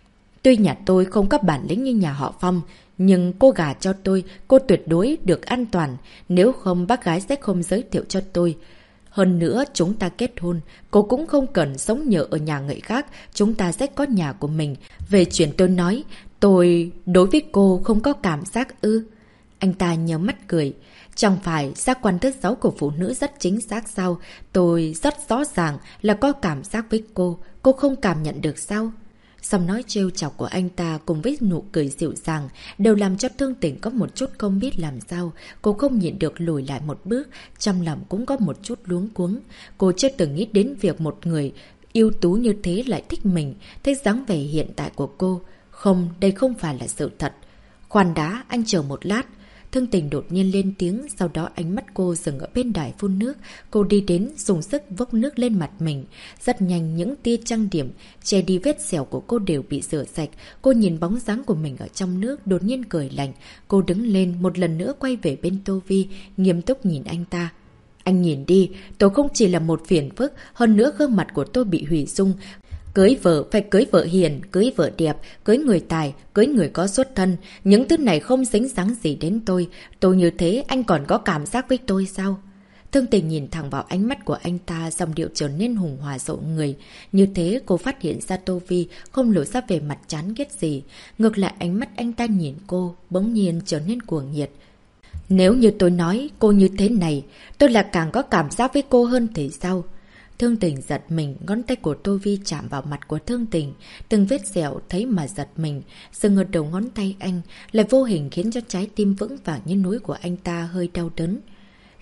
S1: Tuy nhà tôi không có bản lĩnh như nhà họ Phong, nhưng cô gả cho tôi, cô tuyệt đối được an toàn, nếu không bác gái sẽ không giới thiệu cho tôi. Hơn nữa, chúng ta kết hôn, cô cũng không cần sống nhờ ở nhà người khác, chúng ta sẽ có nhà của mình. Về chuyện tôi nói, tôi đối với cô không có cảm giác ư. Anh ta nhớ mắt cười. Chẳng phải giác quan thứ 6 của phụ nữ rất chính xác sao? Tôi rất rõ ràng là có cảm giác với cô không cảm nhận được sao? Giọng nói trêu chọc của anh ta cùng với nụ cười dịu dàng đều làm cho Thương Tình có một chút không biết làm sao. Cô không nhịn được lùi lại một bước, trong lòng cũng có một chút luống cuống. Cô chưa từng nghĩ đến việc một người ưu tú như thế lại thích mình, thấy dáng vẻ hiện tại của cô. Không, đây không phải là sự thật. Khoan đã, anh chờ một lát. Thương Tình đột nhiên lên tiếng, sau đó ánh mắt cô dừng ở bên đài phun nước. Cô đi đến, dùng sức vốc nước lên mặt mình. Rất nhanh những tia trang điểm, che đi vết sẹo của cô đều bị rửa sạch. Cô nhìn bóng dáng của mình ở trong nước, đột nhiên cười lạnh. Cô đứng lên, một lần nữa quay về bên Tô Vi, nghiêm túc nhìn anh ta. Anh nhìn đi, tôi không chỉ là một phiền phức, hơn nữa gương mặt của tôi bị hủy dung. Cưới vợ phải cưới vợ hiền, cưới vợ đẹp, cưới người tài, cưới người có xuất thân. Những thứ này không dính dáng gì đến tôi. Tôi như thế anh còn có cảm giác với tôi sao? Thương Tình nhìn thẳng vào ánh mắt của anh ta, dòng điệu trở nên hùng hòa rộn người. Như thế cô phát hiện ra Tô Vi không lộ ra về mặt chán ghét gì. Ngược lại ánh mắt anh ta nhìn cô, bỗng nhiên trở nên cuồng nhiệt. Nếu như tôi nói cô như thế này, tôi là càng có cảm giác với cô hơn thì sao? Thương Tình giật mình, ngón tay của Tô Vi chạm vào mặt của Thương Tình. Từng vết sẹo thấy mà giật mình, dừng ở đầu ngón tay anh, lại vô hình khiến cho trái tim vững vàng như núi của anh ta hơi đau đớn.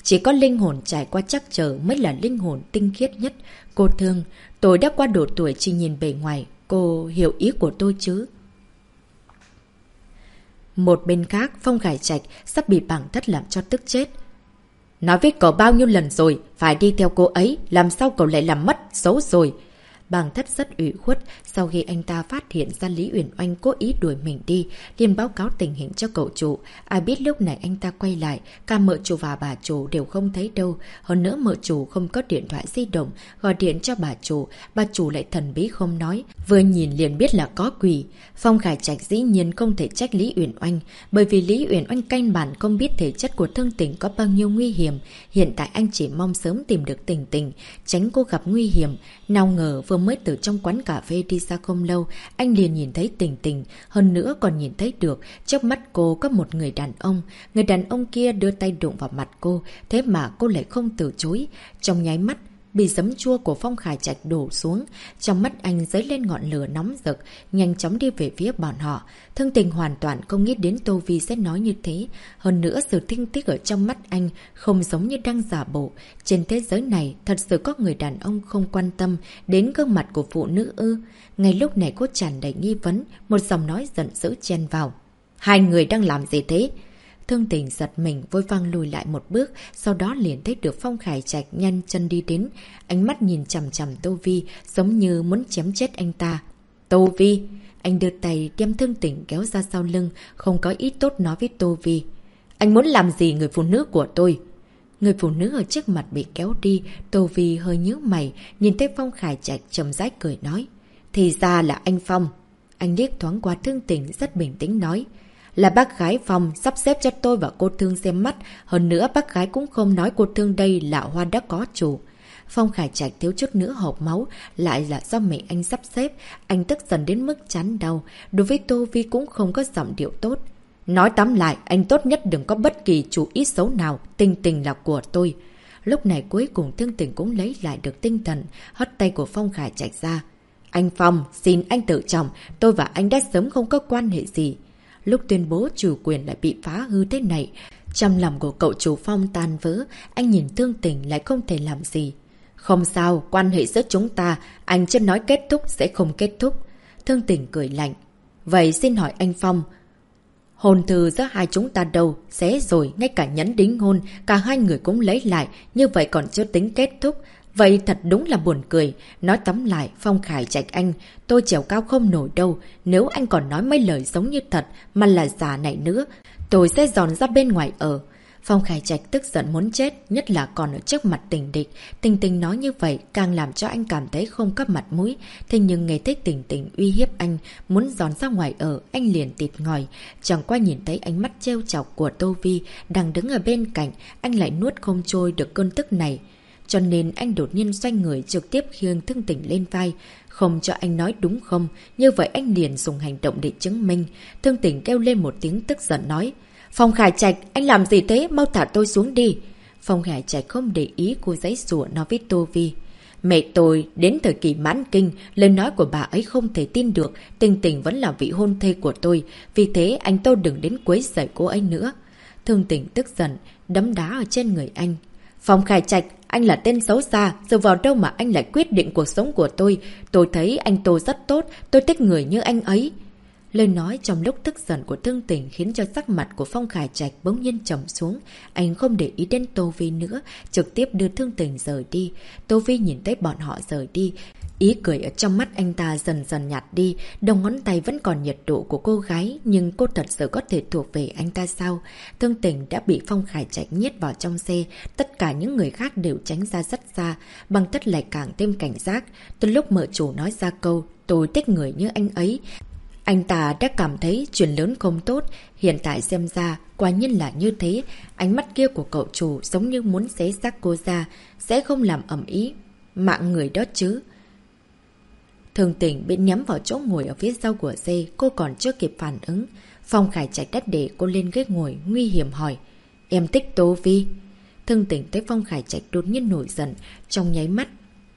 S1: Chỉ có linh hồn trải qua trắc trở mới là linh hồn tinh khiết nhất. Cô Thương, tôi đã qua độ tuổi chỉ nhìn bề ngoài. Cô hiểu ý của tôi chứ? Một bên khác, Phong Khải Trạch sắp bị Bàng Thất làm cho tức chết. Nói với cậu bao nhiêu lần rồi, phải đi theo cô ấy, làm sao cậu lại làm mất, xấu rồi. Bàng Thất rất ủy khuất, sau khi anh ta phát hiện ra Lý Uyển Oanh cố ý đuổi mình đi, liền báo cáo tình hình cho cậu chủ. Ai biết lúc này anh ta quay lại, cả mợ chủ và bà chủ đều không thấy đâu. Hơn nữa mợ chủ không có điện thoại di động, gọi điện cho bà chủ lại thần bí không nói, vừa nhìn liền biết là có quỷ. Phong Khải Trạch dĩ nhiên không thể trách Lý Uyển Oanh, bởi vì Lý Uyển Oanh căn bản không biết thể chất của Thương Tình có bao nhiêu nguy hiểm. Hiện tại anh chỉ mong sớm tìm được Tình Tình, tránh cô gặp nguy hiểm. Nào ngờ vừa mới từ trong quán cà phê đi ra không lâu, anh liền nhìn thấy Tình Tình, hơn nữa còn nhìn thấy được trước mắt cô có một người đàn ông. Người đàn ông kia đưa tay đụng vào mặt cô, thế mà cô lại không từ chối. Trong nháy mắt, bị giấm chua của Phong Khải Trạch đổ xuống, trong mắt anh dấy lên ngọn lửa nóng rực, nhanh chóng đi về phía bọn họ. Thương Tình hoàn toàn không nghĩ đến Tô Vi sẽ nói như thế. Hơn nữa sự tinh tiếc ở trong mắt anh không giống như đang giả bộ. Trên thế giới này thật sự có người đàn ông không quan tâm đến gương mặt của phụ nữ ư? Ngay lúc này cô tràn đầy nghi vấn, một giọng nói giận dữ chen vào. Hai người đang làm gì thế? Thương Tình giật mình vội vàng lùi lại một bước, sau đó liền thấy được Phong Khải Trạch nhanh chân đi đến, ánh mắt nhìn chằm chằm Tô Vi, giống như muốn chém chết anh ta. Tô Vi! Anh đưa tay đem Thương Tình kéo ra sau lưng, không có ý tốt nói với Tô Vi. Anh muốn làm gì người phụ nữ của tôi? Người phụ nữ ở trước mặt bị kéo đi, Tô Vi hơi nhíu mày, nhìn thấy Phong Khải Trạch chậm rãi cười nói. Thì ra là anh Phong. Anh liếc thoáng qua Thương Tình rất bình tĩnh nói. Là bác gái Phong sắp xếp cho tôi và cô Thương xem mắt. Hơn nữa bác gái cũng không nói cô Thương đây là hoa đã có chủ. Phong Khải Trạch thiếu chút nữa hộc máu. Lại là do mẹ anh sắp xếp. Anh tức giận đến mức chán đau. Đối với Tô Vi cũng không có giọng điệu tốt. Nói tóm lại, anh tốt nhất đừng có bất kỳ chú ý xấu nào. Tình Tình là của tôi. Lúc này cuối cùng Thương Tình cũng lấy lại được tinh thần, hất tay của Phong Khải Trạch ra. Anh Phong, xin anh tự trọng. Tôi và anh đã sớm không có quan hệ gì. Lúc tuyên bố chủ quyền lại bị phá hư thế này, trong lòng của cậu chủ Phong tan vỡ, anh nhìn Thương Tình lại không thể làm gì. Không sao, quan hệ giữa chúng ta, anh chưa nói kết thúc sẽ không kết thúc. Thương Tình cười lạnh. Vậy xin hỏi anh Phong, hôn thư giữa hai chúng ta đâu? Xé rồi, ngay cả nhẫn đính hôn, cả hai người cũng lấy lại, như vậy còn chưa tính kết thúc. Vậy thật đúng là buồn cười. Nói tóm lại, Phong Khải Trạch anh, tôi trèo cao không nổi đâu. Nếu anh còn nói mấy lời giống như thật, mà là giả này nữa, tôi sẽ dọn ra bên ngoài ở. Phong Khải Trạch tức giận muốn chết, nhất là còn ở trước mặt Tình địch. Tình Tình nói như vậy càng làm cho anh cảm thấy không có mặt mũi. Thế nhưng nghe thấy Tình Tình uy hiếp anh, muốn dọn ra ngoài ở, anh liền tịt ngòi. Chẳng qua nhìn thấy ánh mắt trêu chọc của Tô Vi đang đứng ở bên cạnh, anh lại nuốt không trôi được cơn tức này. Cho nên anh đột nhiên xoay người trực tiếp khiêng Thương Tình lên vai. Không cho anh nói đúng không? Như vậy anh liền dùng hành động để chứng minh. Thương Tình kêu lên một tiếng tức giận nói. Phong Khải Trạch, anh làm gì thế? Mau thả tôi xuống đi. Phong Khải Trạch không để ý cô giấy rủa nói với Tô Vi. Mẹ tôi đến thời kỳ mãn kinh, lời nói của bà ấy không thể tin được. Tình Tình vẫn là vị hôn thê của tôi. Vì thế anh tôi đừng đến quấy rầy cô ấy nữa. Thương Tình tức giận, đấm đá ở trên người anh. Phong Khải Trạch, anh là tên xấu xa, dựa vào đâu mà anh lại quyết định cuộc sống của tôi. Tôi thấy anh tôi rất tốt, tôi thích người như anh ấy. Lời nói trong lúc tức giận của Thương Tình khiến cho sắc mặt của Phong Khải Trạch bỗng nhiên trầm xuống. Anh không để ý đến Tô Vi nữa, trực tiếp đưa Thương Tình rời đi. Tô Vi nhìn thấy bọn họ rời đi, ý cười ở trong mắt anh ta dần dần nhạt đi, đầu ngón tay vẫn còn nhiệt độ của cô gái, nhưng cô thật sự có thể thuộc về anh ta sao? Thương Tình đã bị Phong Khải Trạch nhét vào trong xe, tất cả những người khác đều tránh ra rất xa, Bằng Tất lại càng thêm cảnh giác. Từ lúc mợ chủ nói ra câu, tôi thích người như anh ấy, anh ta đã cảm thấy chuyện lớn không tốt, hiện tại xem ra, quả nhiên là như thế, ánh mắt kia của cậu chủ giống như muốn xé xác cô ra, sẽ không làm ầm ĩ mạng người đó chứ. Thương Tình bị nhắm vào chỗ ngồi ở phía sau của xe, cô còn chưa kịp phản ứng. Phong Khải Trạch đã để cô lên ghế ngồi, nguy hiểm hỏi. Em thích Tô Vi? Thương Tình thấy Phong Khải Trạch đột nhiên nổi giận, trong nháy mắt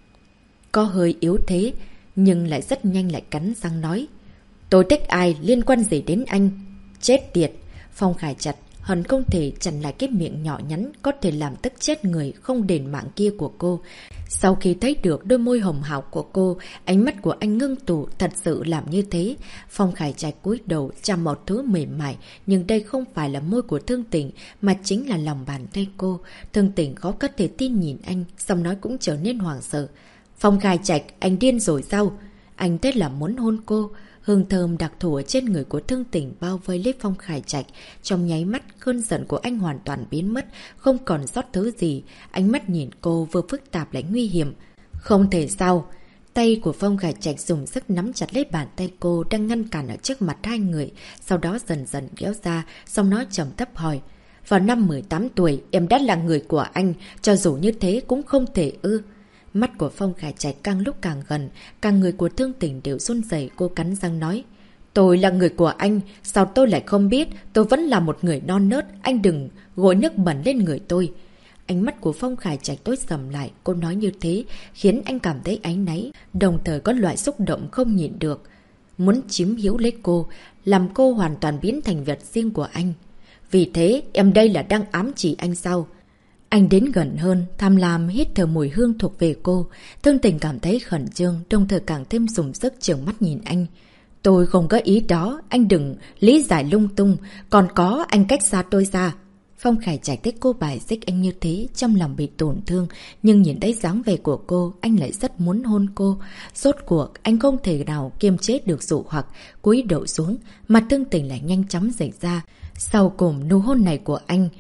S1: có hơi yếu thế, nhưng lại rất nhanh lại cắn răng nói. Tôi thích ai liên quan gì đến anh? Chết tiệt! Phong Khải Trạch hận không thể chặn lại cái miệng nhỏ nhắn có thể làm tức chết người không đền mạng kia của cô. Sau khi thấy được đôi môi hồng hào của cô, ánh mắt của anh ngưng tụ thật sự làm như thế. Phong Khải Trạch cúi đầu chạm một thứ mềm mại, nhưng đây không phải là môi của Thương Tình mà chính là lòng bàn tay cô. Thương Tình khó có thể tin nhìn anh, xong nói cũng trở nên hoảng sợ. Phong Khải Trạch, anh điên rồi sao? Anh thế là muốn hôn cô. Hương thơm đặc thù ở trên người của Thương Tình bao vây lấy Phong Khải Trạch. Trong nháy mắt, cơn giận của anh hoàn toàn biến mất, không còn sót thứ gì. Ánh mắt nhìn cô vừa phức tạp lại nguy hiểm. Không thể sao? Tay của Phong Khải Trạch dùng sức nắm chặt lấy bàn tay cô đang ngăn cản ở trước mặt hai người. Sau đó dần dần kéo ra, xong nói trầm thấp hỏi. Vào năm 18 tuổi, em đã là người của anh, cho dù như thế cũng không thể ư. Mắt của Phong Khải Trạch càng lúc càng gần, càng người của Thương Tình đều run rẩy. Cô cắn răng nói. Tôi là người của anh, sao tôi lại không biết? Tôi vẫn là một người non nớt, anh đừng gội nước bẩn lên người tôi. Ánh mắt của Phong Khải Trạch tối sầm lại, cô nói như thế khiến anh cảm thấy áy náy, đồng thời có loại xúc động không nhịn được. Muốn chiếm hữu lấy cô, làm cô hoàn toàn biến thành vật riêng của anh. Vì thế, em đây là đang ám chỉ anh sao? Anh đến gần hơn, tham lam hít thở mùi hương thuộc về cô. Thương Tình cảm thấy khẩn trương, đồng thời càng thêm dùng sức trợn mắt nhìn anh. Tôi không có ý đó, anh đừng lý giải lung tung, còn có anh cách xa tôi ra. Phong Khải Trạch thấy cô bài xích anh như thế, trong lòng bị tổn thương, nhưng nhìn thấy dáng vẻ của cô, anh lại rất muốn hôn cô. Rốt cuộc, anh không thể nào kiềm chế được dụ hoặc, cúi đầu xuống, mặt Thương Tình lại nhanh chóng xảy ra. Sau cùng, nụ hôn này của anh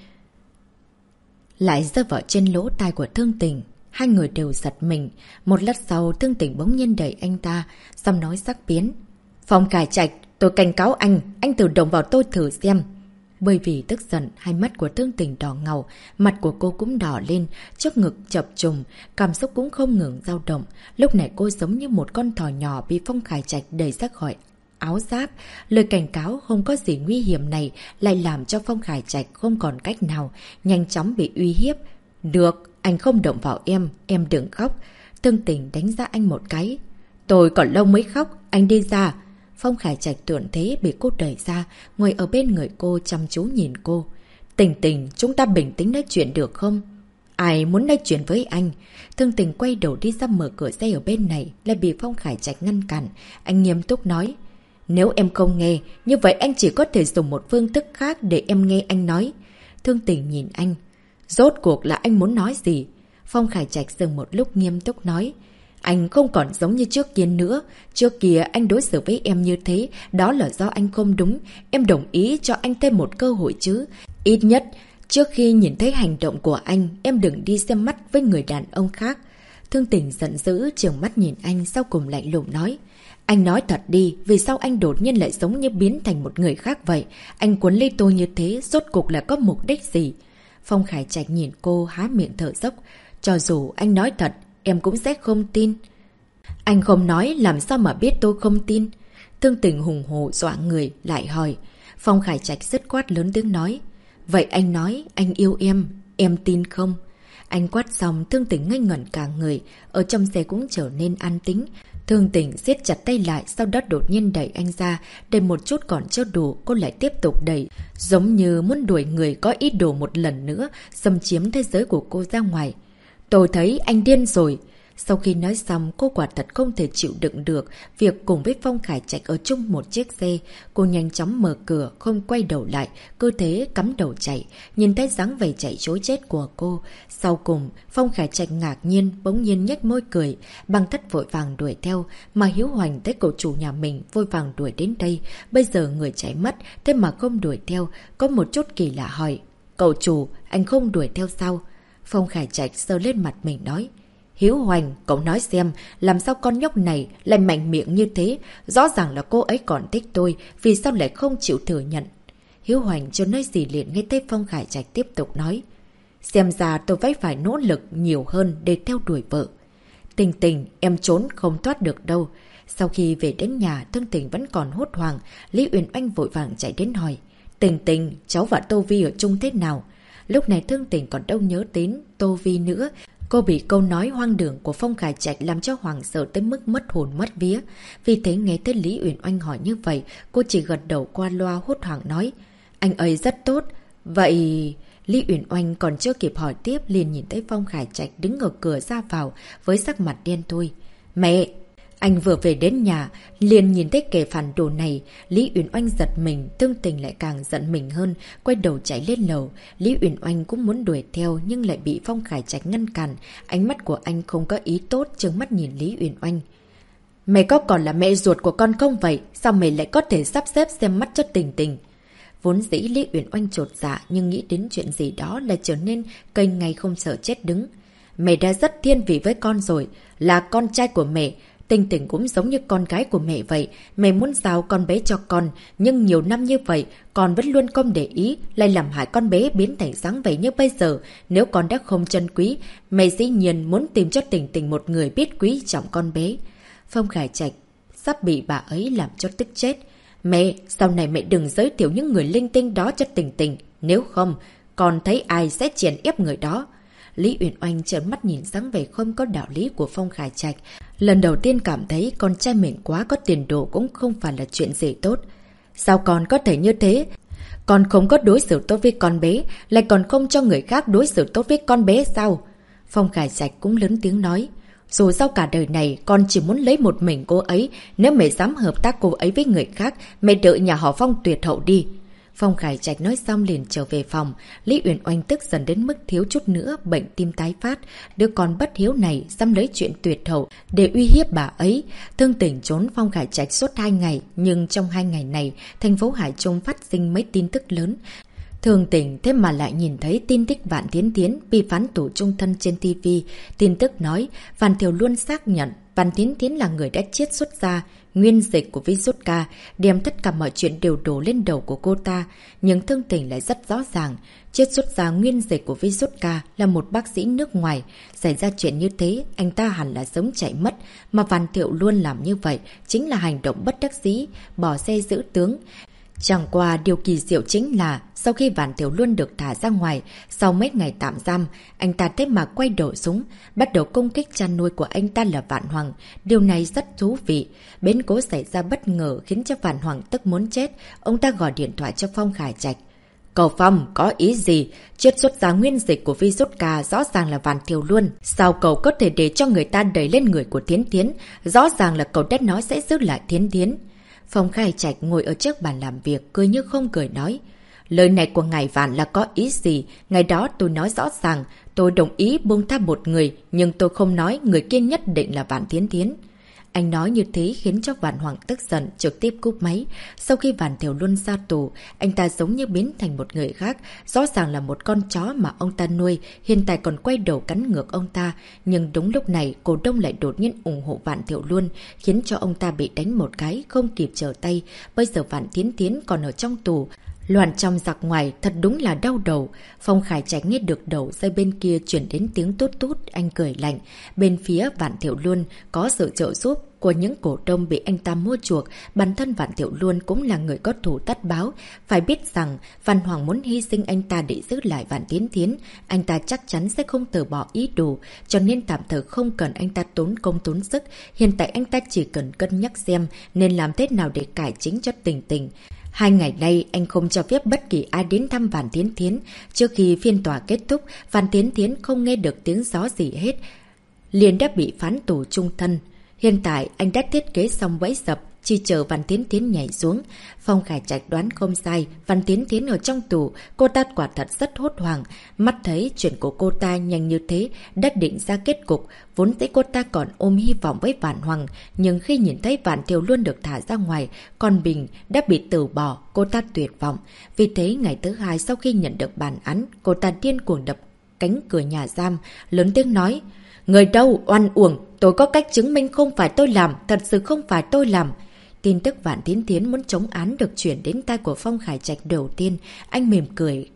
S1: lại rơi vào trên lỗ tai của Thương Tình. Hai người đều giật mình. Một lát sau, Thương Tình bỗng nhiên đẩy anh ta, xong nói sắc biến. Phong Khải Trạch, tôi cảnh cáo anh thử động vào tôi thử xem. Bởi vì tức giận, hai mắt của Thương Tình đỏ ngầu, mặt của cô cũng đỏ lên, trước ngực chập trùng, cảm xúc cũng không ngừng dao động. Lúc này cô giống như một con thỏ nhỏ bị Phong Khải Trạch đẩy ra khỏi áo giáp. Lời cảnh cáo không có gì nguy hiểm này lại làm cho Phong Khải Trạch không còn cách nào, nhanh chóng bị uy hiếp. Được, anh không động vào em đừng khóc. Thương Tình đánh giá anh một cái. Tôi còn lâu mới khóc, anh đi ra. Phong Khải Trạch tưởng thế bị cô đẩy ra, ngồi ở bên người cô chăm chú nhìn cô. Tình Tình, chúng ta bình tĩnh nói chuyện được không? Ai muốn nói chuyện với anh? Thương Tình quay đầu đi ra mở cửa xe ở bên này, lại bị Phong Khải Trạch ngăn cản. Anh nghiêm túc nói. Nếu em không nghe, như vậy anh chỉ có thể dùng một phương thức khác để em nghe anh nói. Thương Tình nhìn anh. Rốt cuộc là anh muốn nói gì? Phong Khải Trạch dừng một lúc nghiêm túc nói. Anh không còn giống như trước kia nữa. Trước kia anh đối xử với em như thế, đó là do anh không đúng. Em đồng ý cho anh thêm một cơ hội chứ. Ít nhất, trước khi nhìn thấy hành động của anh, em đừng đi xem mắt với người đàn ông khác. Thương Tình giận dữ, trừng mắt nhìn anh, sau cùng lạnh lùng nói. Anh nói thật đi, vì sao anh đột nhiên lại giống như biến thành một người khác vậy? Anh cuốn lấy tôi như thế, rốt cuộc là có mục đích gì? Phong Khải Trạch nhìn cô há miệng thở dốc. Cho dù anh nói thật, em cũng sẽ không tin. Anh không nói, làm sao mà biết tôi không tin? Thương Tình hùng hổ dọa người, lại hỏi. Phong Khải Trạch dứt khoát lớn tiếng nói. Vậy anh nói, anh yêu em tin không? Anh quát xong, Thương Tình ngây ngẩn cả người, ở trong xe cũng trở nên an tĩnh. Thương Tình siết chặt tay lại, sau đó đột nhiên đẩy anh ra, đẩy một chút còn chưa đủ, cô lại tiếp tục đẩy, giống như muốn đuổi người có ý đồ một lần nữa, xâm chiếm thế giới của cô ra ngoài. Tôi thấy anh điên rồi. Sau khi nói xong, cô quả thật không thể chịu đựng được việc cùng với Phong Khải Trạch ở chung một chiếc xe. Cô nhanh chóng mở cửa, không quay đầu lại, cơ thế cắm đầu chạy, nhìn thấy dáng vẻ chạy trối chết của cô. Sau cùng, Phong Khải Trạch ngạc nhiên, bỗng nhiên nhếch môi cười, Băng Thất vội vàng đuổi theo, mà Hiếu Hoành thấy cậu chủ nhà mình vội vàng đuổi đến đây. Bây giờ người chạy mất, thế mà không đuổi theo, có một chút kỳ lạ hỏi. Cậu chủ, anh không đuổi theo sao? Phong Khải Trạch sờ lên mặt mình nói. Hiếu Hoành, cậu nói xem, làm sao con nhóc này lại mạnh miệng như thế? Rõ ràng là cô ấy còn thích tôi, vì sao lại không chịu thừa nhận? Hiếu Hoành chưa nói gì liền nghe thấy Phong Khải Trạch tiếp tục nói. Xem ra tôi phải nỗ lực nhiều hơn để theo đuổi vợ. Tình Tình, em trốn không thoát được đâu. Sau khi về đến nhà, Thương Tình vẫn còn hốt hoảng, Lý Uyển Oanh vội vàng chạy đến hỏi. Tình Tình, cháu và Tô Vi ở chung thế nào? Lúc này Thương Tình còn đâu nhớ đến Tô Vi nữa. Cô bị câu nói hoang đường của Phong Khải Trạch làm cho hoảng sợ tới mức mất hồn mất vía. Vì thế nghe thấy Lý Uyển Oanh hỏi như vậy, cô chỉ gật đầu qua loa hốt hoảng nói. Anh ấy rất tốt. Vậy... Lý Uyển Oanh còn chưa kịp hỏi tiếp liền nhìn thấy Phong Khải Trạch đứng ở cửa ra vào với sắc mặt đen thui. Mẹ! Anh vừa về đến nhà, liền nhìn thấy kẻ phản đồ này. Lý Uyển Oanh giật mình, Thương Tình lại càng giận mình hơn, quay đầu chạy lên lầu. Lý Uyển Oanh cũng muốn đuổi theo nhưng lại bị Phong Khải Trạch ngăn cản. Ánh mắt của anh không có ý tốt, trừng mắt nhìn Lý Uyển Oanh. Mày có còn là mẹ ruột của con không vậy? Sao mày lại có thể sắp xếp xem mắt cho Tình Tình? Vốn dĩ Lý Uyển Oanh chột dạ nhưng nghĩ đến chuyện gì đó là trở nên cây ngay không sợ chết đứng. Mẹ đã rất thiên vị với con rồi, là con trai của mẹ. Tình Tình cũng giống như con gái của mẹ vậy. Mẹ muốn giao con bé cho con, nhưng nhiều năm như vậy, con vẫn luôn không để ý, lại làm hại con bé biến thành dáng vậy như bây giờ. Nếu con đã không trân quý, mẹ dĩ nhiên muốn tìm cho Tình Tình một người biết quý trọng con bé. Phong Khải Trạch sắp bị bà ấy làm cho tức chết. Mẹ, sau này mẹ đừng giới thiệu những người linh tinh đó cho Tình Tình. Nếu không, con thấy ai sẽ chèn ép người đó. Lý Uyển Oanh trợn mắt nhìn dáng vẻ không có đạo lý của Phong Khải Trạch. Lần đầu tiên cảm thấy con trai mình quá có tiền đồ cũng không phải là chuyện gì tốt. Sao con có thể như thế? Con không có đối xử tốt với con bé, lại còn không cho người khác đối xử tốt với con bé sao? Phong Khải Trạch cũng lớn tiếng nói. Dù sao cả đời này con chỉ muốn lấy một mình cô ấy, nếu mẹ dám hợp tác cô ấy với người khác, mẹ đợi nhà họ Phong tuyệt hậu đi. Phong Khải Trạch nói xong liền trở về phòng. Lý Uyển Oanh tức dần đến mức thiếu chút nữa bệnh tim tái phát. Đứa con bất hiếu này dám lấy chuyện tuyệt hậu để uy hiếp bà ấy. Thương Tình trốn Phong Khải Trạch suốt 2 ngày, nhưng trong 2 ngày này, thành phố Hải Trung phát sinh mấy tin tức lớn. Thương Tình thế mà lại nhìn thấy tin tức Vạn Thiến Thiến bị phán tù chung thân trên TV. Tin tức nói Vạn Thiều Luân xác nhận Vạn Thiến Thiến là người đã chiết xuất ra nguyên dịch của virus K, đem tất cả mọi chuyện đều đổ lên đầu của cô ta. Nhưng Thương Tình lại rất rõ ràng, chiết xuất ra nguyên dịch của virus K là một bác sĩ nước ngoài. Xảy ra chuyện như thế, anh ta hẳn là sống chạy mất, mà Vạn Thiệu Luân làm như vậy chính là hành động bất đắc dĩ, bỏ xe giữ tướng. Chẳng qua điều kỳ diệu chính là sau khi Vạn Thiểu Luân được thả ra ngoài, sau mấy ngày tạm giam, anh ta thế mà quay đầu súng, bắt đầu công kích cha nuôi của anh ta là Vạn Hoàng. Điều này rất thú vị. Biến cố xảy ra bất ngờ khiến cho Vạn Hoàng tức muốn chết. Ông ta gọi điện thoại cho Phong Khải Trạch. Cậu Phong, có ý gì? Chiết xuất ra nguyên dịch của virus K rõ ràng là Vạn Thiểu Luân. Sao cậu có thể để cho người ta đẩy lên người của Thiến Thiến? Rõ ràng là cậu đã nói sẽ giữ lại Thiến Thiến. Phong Khải Trạch ngồi ở trước bàn làm việc, cười như không cười nói. Lời này của ngài Vạn là có ý gì? Ngày đó tôi nói rõ ràng, tôi đồng ý buông tha một người, nhưng tôi không nói người kia nhất định là Vạn Thiến Thiến. Anh nói như thế khiến cho Vạn Hoàng tức giận, trực tiếp cúp máy. Sau khi Vạn Thiểu Luân ra tù, anh ta giống như biến thành một người khác, rõ ràng là một con chó mà ông ta nuôi, hiện tại còn quay đầu cắn ngược ông ta. Nhưng đúng lúc này, cổ đông lại đột nhiên ủng hộ Vạn Thiểu Luân, khiến cho ông ta bị đánh một cái, không kịp trở tay. Bây giờ Vạn Thiến Thiến còn ở trong tù, loạn trong giặc ngoài, thật đúng là đau đầu. Phong Khải Trạch nghe được đầu dây bên kia chuyển đến tiếng tút tút, anh cười lạnh. Bên phía Vạn Thiểu Luân có sự trợ giúp của những cổ đông bị anh ta mua chuộc, bản thân Vạn Thiểu Luân cũng là người có thù tất báo. Phải biết rằng Văn Hoàng muốn hy sinh anh ta để giữ lại Vạn Thiến Thiến, anh ta chắc chắn sẽ không từ bỏ ý đồ, cho nên tạm thời không cần anh ta tốn công tốn sức. Hiện tại anh ta chỉ cần cân nhắc xem nên làm thế nào để cải chính cho Tình Tình. 2 ngày nay, anh không cho phép bất kỳ ai đến thăm Vạn Thiến Thiến. Trước khi phiên tòa kết thúc, Vạn Thiến Thiến không nghe được tiếng gió gì hết, liền đã bị phán tù chung thân. Hiện tại, anh đã thiết kế xong bẫy dập, chỉ chờ Vạn Thiến Thiến nhảy xuống. Phong Khải Trạch đoán không sai, Vạn Thiến Thiến ở trong tù, cô ta quả thật rất hốt hoảng. Mắt thấy chuyện của cô ta nhanh như thế, đã định ra kết cục. Vốn dĩ cô ta còn ôm hy vọng với Vạn Hoàng, nhưng khi nhìn thấy Vạn Thiểu Luân được thả ra ngoài, còn Bình đã bị từ bỏ, cô ta tuyệt vọng. Vì thế, ngày thứ 2 sau khi nhận được bản án, cô ta điên cuồng đập cánh cửa nhà giam, lớn tiếng nói: Người đâu, oan uổng, tôi có cách chứng minh không phải tôi làm, thật sự không phải tôi làm. Tin tức Vạn Thiến Thiến muốn chống án được chuyển đến tai của Phong Khải Trạch đầu tiên, anh mỉm cười.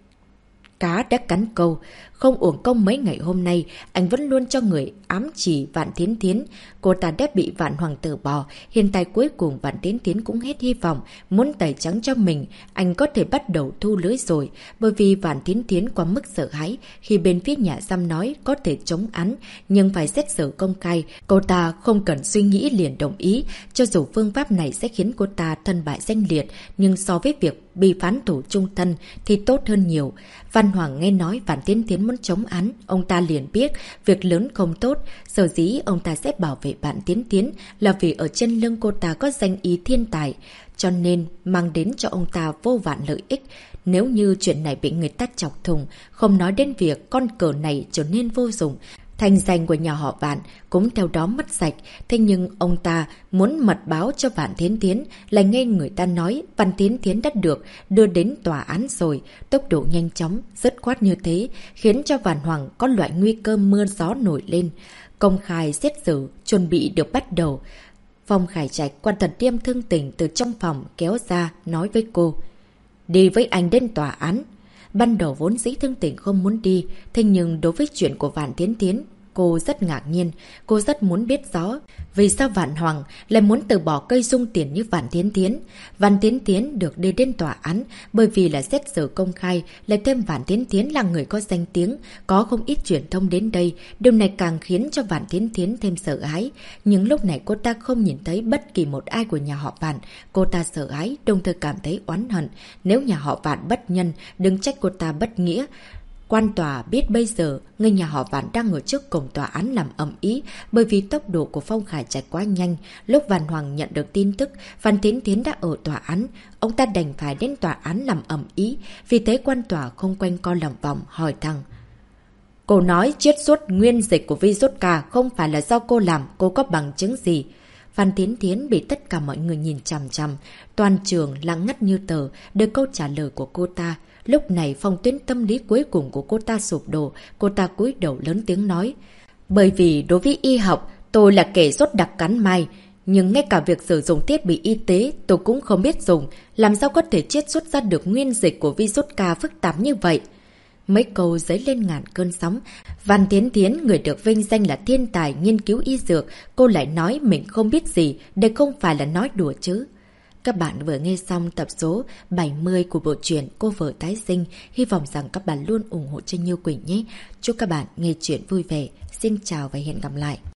S1: Cá đã cắn câu, không uổng công mấy ngày hôm nay, anh vẫn luôn cho người ám chỉ Vạn Thiến Thiến. Cô ta đã bị Vạn Hoàng từ bỏ, hiện tại cuối cùng Vạn Thiến Thiến cũng hết hy vọng, muốn tẩy trắng cho mình, anh có thể bắt đầu thu lưới rồi. Bởi vì Vạn Thiến Thiến quá mức sợ hãi, khi bên phía nhà giam nói có thể chống án, nhưng phải xét xử công khai, cô ta không cần suy nghĩ liền đồng ý, cho dù phương pháp này sẽ khiến cô ta thân bại danh liệt, nhưng so với việc bị phán tù chung thân thì tốt hơn nhiều. Văn Hoàng nghe nói Vạn Tiến Tiến muốn chống án, ông ta liền biết việc lớn không tốt. Sở dĩ ông ta sẽ bảo vệ Vạn Tiến Tiến là vì ở trên lưng cô ta có danh ý thiên tài, cho nên mang đến cho ông ta vô vàn lợi ích. Nếu như chuyện này bị người ta chọc thùng, không nói đến việc con cờ này trở nên vô dụng, thành danh của nhà họ Vạn cũng theo đó mất sạch. Thế nhưng ông ta muốn mật báo cho Vạn Tiến Tiến, lại nghe người ta nói Vạn Tiến Tiến đã được đưa đến tòa án rồi. Tốc độ nhanh chóng, dứt khoát như thế, khiến cho Vạn Hoàng có loại nguy cơ mưa gió nổi lên. Công khai xét xử chuẩn bị được bắt đầu. Phong Khải Trạch quan thật điềm thương tình từ trong phòng kéo ra nói với cô: đi với anh đến tòa án. Ban đầu vốn dĩ Thương Tình không muốn đi, thế nhưng đối với chuyện của Vạn Tiến Tiến, cô rất ngạc nhiên. Cô rất muốn biết rõ vì sao Vạn Hoàng lại muốn từ bỏ cây dung tiền như Vạn Tiến Tiến. Vạn Tiến Tiến được đưa đến tòa án bởi vì là xét xử công khai, lại thêm Vạn Tiến Tiến là người có danh tiếng, có không ít truyền thông đến đây. Điều này càng khiến cho Vạn Tiến Tiến thêm sợ hãi. Nhưng lúc này cô ta không nhìn thấy bất kỳ một ai của nhà họ Vạn. Cô ta sợ hãi, đồng thời cảm thấy oán hận. Nếu nhà họ Vạn bất nhân, đừng trách cô ta bất nghĩa. Quan tòa biết bây giờ người nhà họ Vạn đang ở trước cổng tòa án làm ầm ĩ, bởi vì tốc độ của Phong Khải Trạch quá nhanh. Lúc Vạn Hoàng nhận được tin tức Vạn Tiến Tiến đã ở tòa án, ông ta đành phải đến tòa án làm ầm ĩ. Vì thế quan tòa không quanh co lòng vòng hỏi thẳng: cô nói chiết xuất nguyên dịch của virus K không phải là do cô làm, cô có bằng chứng gì? Vạn Tiến Tiến bị tất cả mọi người nhìn chằm chằm, toàn trường lặng ngắt như tờ đợi câu trả lời của cô ta. Lúc này phong tuyến tâm lý cuối cùng của cô ta sụp đổ, cô ta cúi đầu lớn tiếng nói: bởi vì đối với y học, tôi là kẻ rốt đặc cắn mai, nhưng ngay cả việc sử dụng thiết bị y tế tôi cũng không biết dùng, làm sao có thể chiết xuất ra được nguyên dịch của virus K phức tạp như vậy? Mấy câu dấy lên ngàn cơn sóng. Vạn Tiến Tiến, người được vinh danh là thiên tài nghiên cứu y dược, cô lại nói mình không biết gì, đây không phải là nói đùa chứ. Các bạn vừa nghe xong tập số 70 của bộ truyện Cô Vợ Tái Sinh. Hy vọng rằng các bạn luôn ủng hộ cho Như Quỳnh nhé. Chúc các bạn nghe chuyện vui vẻ. Xin chào và hẹn gặp lại.